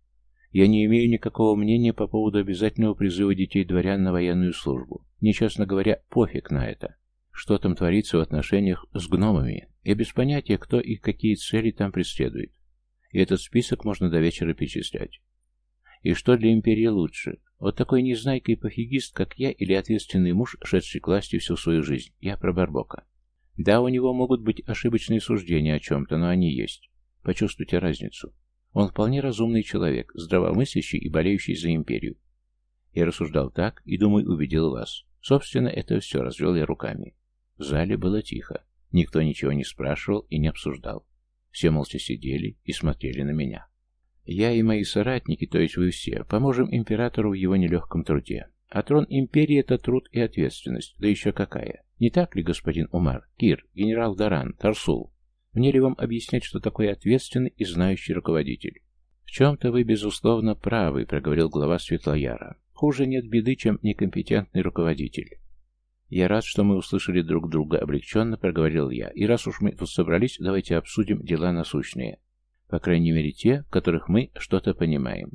Я не имею никакого мнения по поводу обязательного призыва детей дворян на военную службу. Мне, честно говоря, пофиг на это. Что там творится в отношениях с гномами? Я без понятия, кто и какие цели там преследует. И этот список можно до вечера перечислять. И что для империи лучше? Вот такой незнайка и пофигист, как я, или ответственный муж, шедший к власти всю свою жизнь? Я про Барбока. Да, у него могут быть ошибочные суждения о чем-то, но они есть. Почувствуйте разницу. Он вполне разумный человек, здравомыслящий и болеющий за империю. Я рассуждал так и, думаю, убедил вас. Собственно, это все, развел я руками. В зале было тихо. Никто ничего не спрашивал и не обсуждал. Все молча сидели и смотрели на меня. Я и мои соратники, то есть вы все, поможем императору в его нелегком труде. А трон империи — это труд и ответственность, да еще какая. Не так ли, господин Умар, Кир, генерал Даран, Тарсул? Мне ли вам объяснять, что такое ответственный и знающий руководитель? В чем-то вы, безусловно, правы, проговорил глава Светлояра. Хуже нет беды, чем некомпетентный руководитель. Я рад, что мы услышали друг друга, облегченно проговорил я. И раз уж мы тут собрались, давайте обсудим дела насущные. По крайней мере, те, в которых мы что-то понимаем.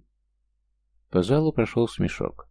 По залу прошел смешок.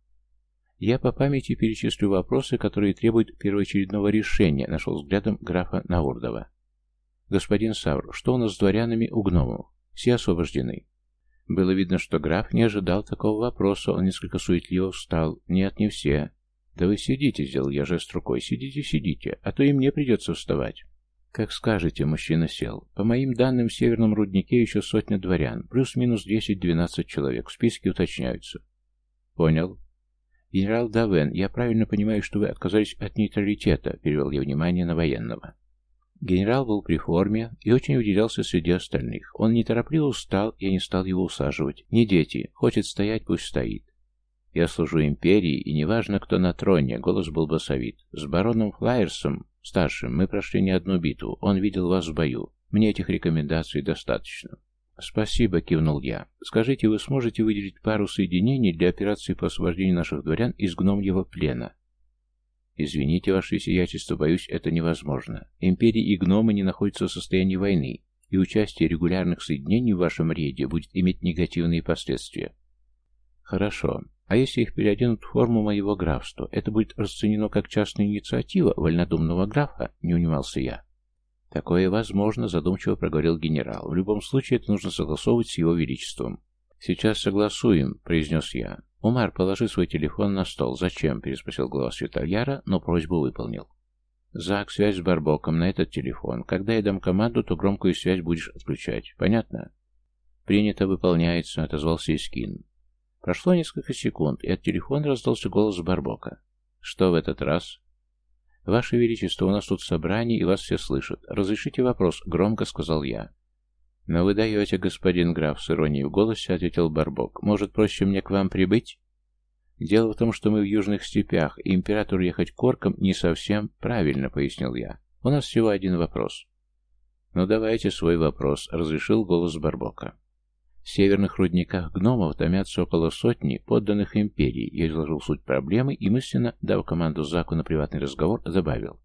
Я по памяти перечислю вопросы, которые требуют первоочередного решения, нашел взглядом графа Наурдова. Господин Савр, что у нас с дворянами у гномов? Все освобождены. Было видно, что граф не ожидал такого вопроса, он несколько суетливо встал. Нет, не все. Да вы сидите, сделал я жест рукой, сидите, сидите, а то и мне придется вставать. Как скажете, мужчина сел. По моим данным, в северном руднике еще сотня дворян, плюс-минус десять-двенадцать человек, в списке уточняются. Понял. Генерал Давен, я правильно понимаю, что вы отказались от нейтралитета, перевел я внимание на военного. Генерал был при форме и очень выделялся среди остальных. Он неторопливо встал, я не стал его усаживать. Не дети, хочет стоять, пусть стоит. Я служу империи, и неважно, кто на троне, голос был басовит. С бароном Флайерсом, старшим, мы прошли не одну битву, он видел вас в бою. Мне этих рекомендаций достаточно. Спасибо, кивнул я. Скажите, вы сможете выделить пару соединений для операции по освобождению наших дворян из гномьего плена? Извините, ваше сиятельство, боюсь, это невозможно. Империи и гномы не находятся в состоянии войны, и участие регулярных соединений в вашем рейде будет иметь негативные последствия. Хорошо. А если их переоденут в форму моего графства, это будет расценено как частная инициатива вольнодумного графа, не унимался я. Такое возможно, задумчиво проговорил генерал. В любом случае, это нужно согласовывать с его величеством. Сейчас согласуем, произнес я. «Умар, положи свой телефон на стол». «Зачем?» – переспросил глава Светлояра, но просьбу выполнил. «Зак, связь с Барбоком на этот телефон. Когда я дам команду, то громкую связь будешь отключать. Понятно?» «Принято, выполняется», – отозвался Искин. Прошло несколько секунд, и от телефона раздался голос Барбока. «Что в этот раз?» «Ваше Величество, у нас тут собрание, и вас все слышат. Разрешите вопрос?» – громко сказал я. «Но вы даете, господин граф», — с иронией в голосе ответил Барбок. «Может, проще мне к вам прибыть?» «Дело в том, что мы в южных степях, и императору ехать корком не совсем правильно», — пояснил я. «У нас всего один вопрос». «Ну, давайте свой вопрос», — разрешил голос Барбока. «В северных рудниках гномов томятся около сотни подданных империи». Я изложил суть проблемы и мысленно, дав команду Заку на приватный разговор, добавил.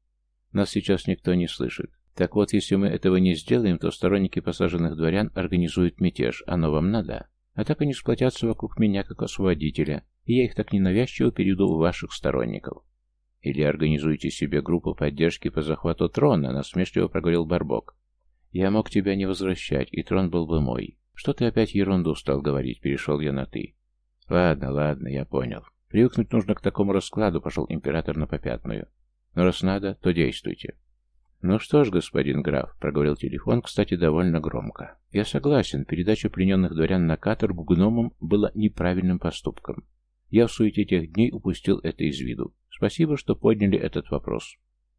«Нас сейчас никто не слышит. Так вот, если мы этого не сделаем, то сторонники посаженных дворян организуют мятеж. Оно вам надо? А так они сплотятся вокруг меня, как освободителя, и я их так ненавязчиво перейду у ваших сторонников. Или организуйте себе группу поддержки по захвату трона», — насмешливо проговорил Барбок. «Я мог тебя не возвращать, и трон был бы мой. Что ты опять ерунду стал говорить?» — перешел я на «ты». «Ладно, ладно, я понял. Привыкнуть нужно к такому раскладу», — пошел император на попятную. «Но раз надо, то действуйте». «Ну что ж, господин граф», — проговорил телефон, кстати, довольно громко. «Я согласен, передача плененных дворян на каторгу гномам была неправильным поступком. Я в суете тех дней упустил это из виду. Спасибо, что подняли этот вопрос.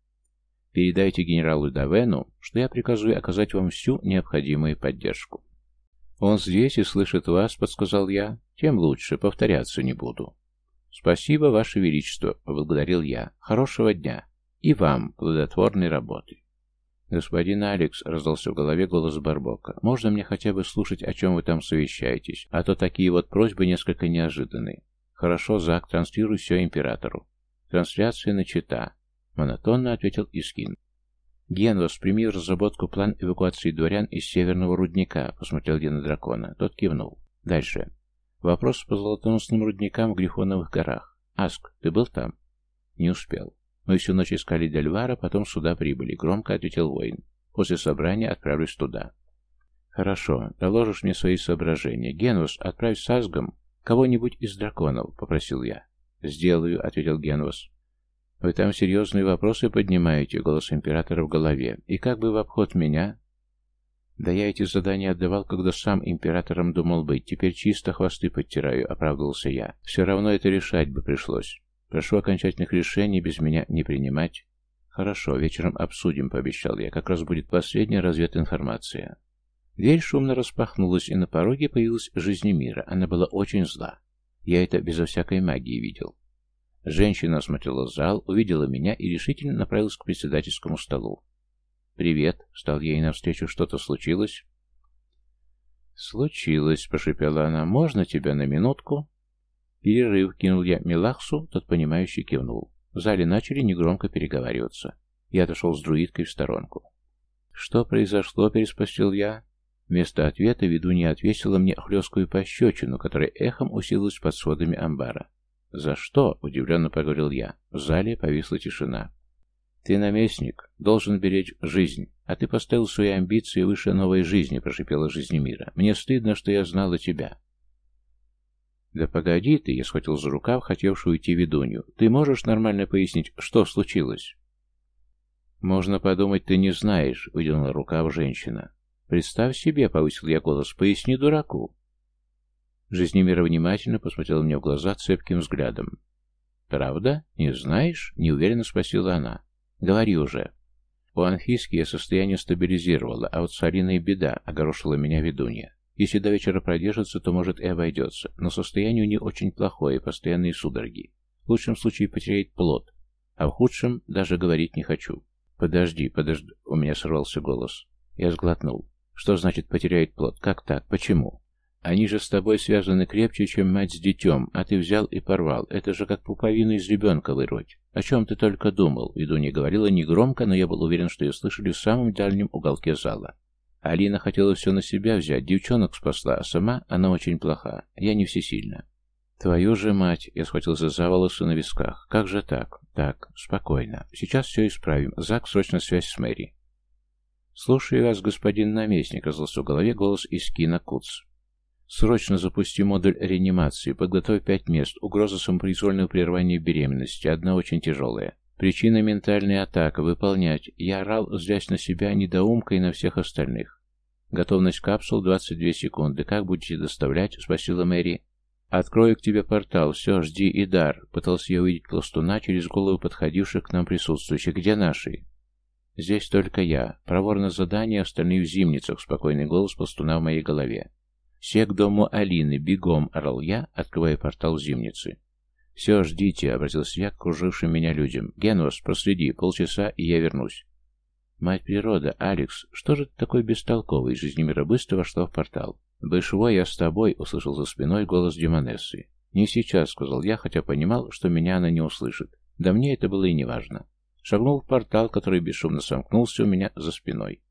Передайте генералу Давену, что я приказываю оказать вам всю необходимую поддержку». «Он здесь и слышит вас», — подсказал я. «Тем лучше, повторяться не буду». «Спасибо, ваше величество», — поблагодарил я. «Хорошего дня». И вам плодотворной работы. «Господин Алекс», — раздался в голове голос Барбока, — «можно мне хотя бы слушать, о чем вы там совещаетесь? А то такие вот просьбы несколько неожиданные». «Хорошо, Зак, транслируй все императору». «Трансляция начата», — монотонно ответил Искин. «Генвас, прими в разработку план эвакуации дворян из северного рудника», — посмотрел я на дракона. Тот кивнул. «Дальше. Вопрос по золотоносным рудникам в Грифоновых горах. Аск, ты был там?» «Не успел. Мы всю ночь искали Дельвара, потом сюда прибыли», — громко ответил воин. «После собрания отправлюсь туда». «Хорошо. Доложишь мне свои соображения. Генвас, отправь с Асгом кого-нибудь из драконов», — попросил я. «Сделаю», — ответил Генвас. «Вы там серьезные вопросы поднимаете», — голос императора в голове. «И как бы в обход меня?» «Да я эти задания отдавал, когда сам императором думал быть. Теперь чисто хвосты подтираю», — оправдывался я. «Все равно это решать бы пришлось. Прошу окончательных решений без меня не принимать». «Хорошо, вечером обсудим», — пообещал я. «Как раз будет последняя развединформация». Дверь шумно распахнулась, и на пороге появилась Жизнемира. Она была очень зла. Я это безо всякой магии видел. Женщина осмотрела зал, увидела меня и решительно направилась к председательскому столу. «Привет», — встал ей навстречу. «Что-то случилось?» «Случилось», — прошипела она. «Можно тебя на минутку?» «Перерыв», — кинул я Мелахсу, тот понимающий кивнул. В зале начали негромко переговариваться. Я отошел с друидкой в сторонку. «Что произошло?» — переспросил я. Вместо ответа ведунья отвесила мне хлесткую пощечину, которая эхом усилилась под сводами амбара. «За что?» — удивленно проговорил я. В зале повисла тишина. «Ты, наместник, должен беречь жизнь, а ты поставил свои амбиции выше новой жизни», — прошипела Жизнемира. «Мне стыдно, что я знала тебя». «Да погоди ты», — я схватил за рукав, хотевшую уйти ведунью. «Ты можешь нормально пояснить, что случилось?» «Можно подумать, ты не знаешь», — выдернула рукав женщина. «Представь себе», — повысил я голос, — «поясни дураку». Жизнемира внимательно посмотрела мне в глаза цепким взглядом. «Правда? Не знаешь?» — неуверенно спросила она. «Говори уже». «У Анфиски я состояние стабилизировала, а вот с Алиной беда», — огорошила меня ведунья. «Если до вечера продержится, то, может, и обойдется, но состояние у нее очень плохое, постоянные судороги. В лучшем случае потеряет плод, а в худшем даже говорить не хочу». «Подожди, подожди», — у меня сорвался голос. Я сглотнул. «Что значит потеряет плод? Как так? Почему?» «Они же с тобой связаны крепче, чем мать с детем, а ты взял и порвал. Это же как пуповину из ребенка вырвать. О чем ты только думал?» Ведунья говорила негромко, но я был уверен, что ее слышали в самом дальнем уголке зала. Алина хотела все на себя взять, девчонок спасла, а сама она очень плоха. Я не всесильна. «Твою же мать!» — я схватился за волосы на висках. «Как же так?» «Так, спокойно. Сейчас все исправим. Зак, срочно связь с Мэри». «Слушаю вас, господин наместник», — раздался в голове голос из Кина Куц. «Срочно запусти модуль реанимации. Подготовь пять мест. Угроза самопроизвольного прерывания беременности. Одна очень тяжелая. Причина — ментальная атака. Выполнять. Я орал, злясь на себя, недоумка и на всех остальных. Готовность капсул двадцать две секунды. Как будете доставлять?» — спросила Мэри. «Открою к тебе портал. Все, жди, Идар». Пытался я увидеть пластуна через голову подходивших к нам присутствующих. «Где наши?» «Здесь только я. Проворно задание, остальные в зимницах», — спокойный голос пластуна в моей голове. «Все к дому Алины, бегом!» — орал я, открывая портал зимницы. «Все, ждите!» — обратился я к кружившим меня людям. «Генвас, проследи, полчаса, и я вернусь». «Мать природа, Алекс, что же ты такой бестолковый?» Жизнемира быстро вошла в портал. «Бышевой, я с тобой!» — услышал за спиной голос Демонессы. «Не сейчас», — сказал я, хотя понимал, что меня она не услышит. Да мне это было и не важно. Шагнул в портал, который бесшумно сомкнулся у меня за спиной.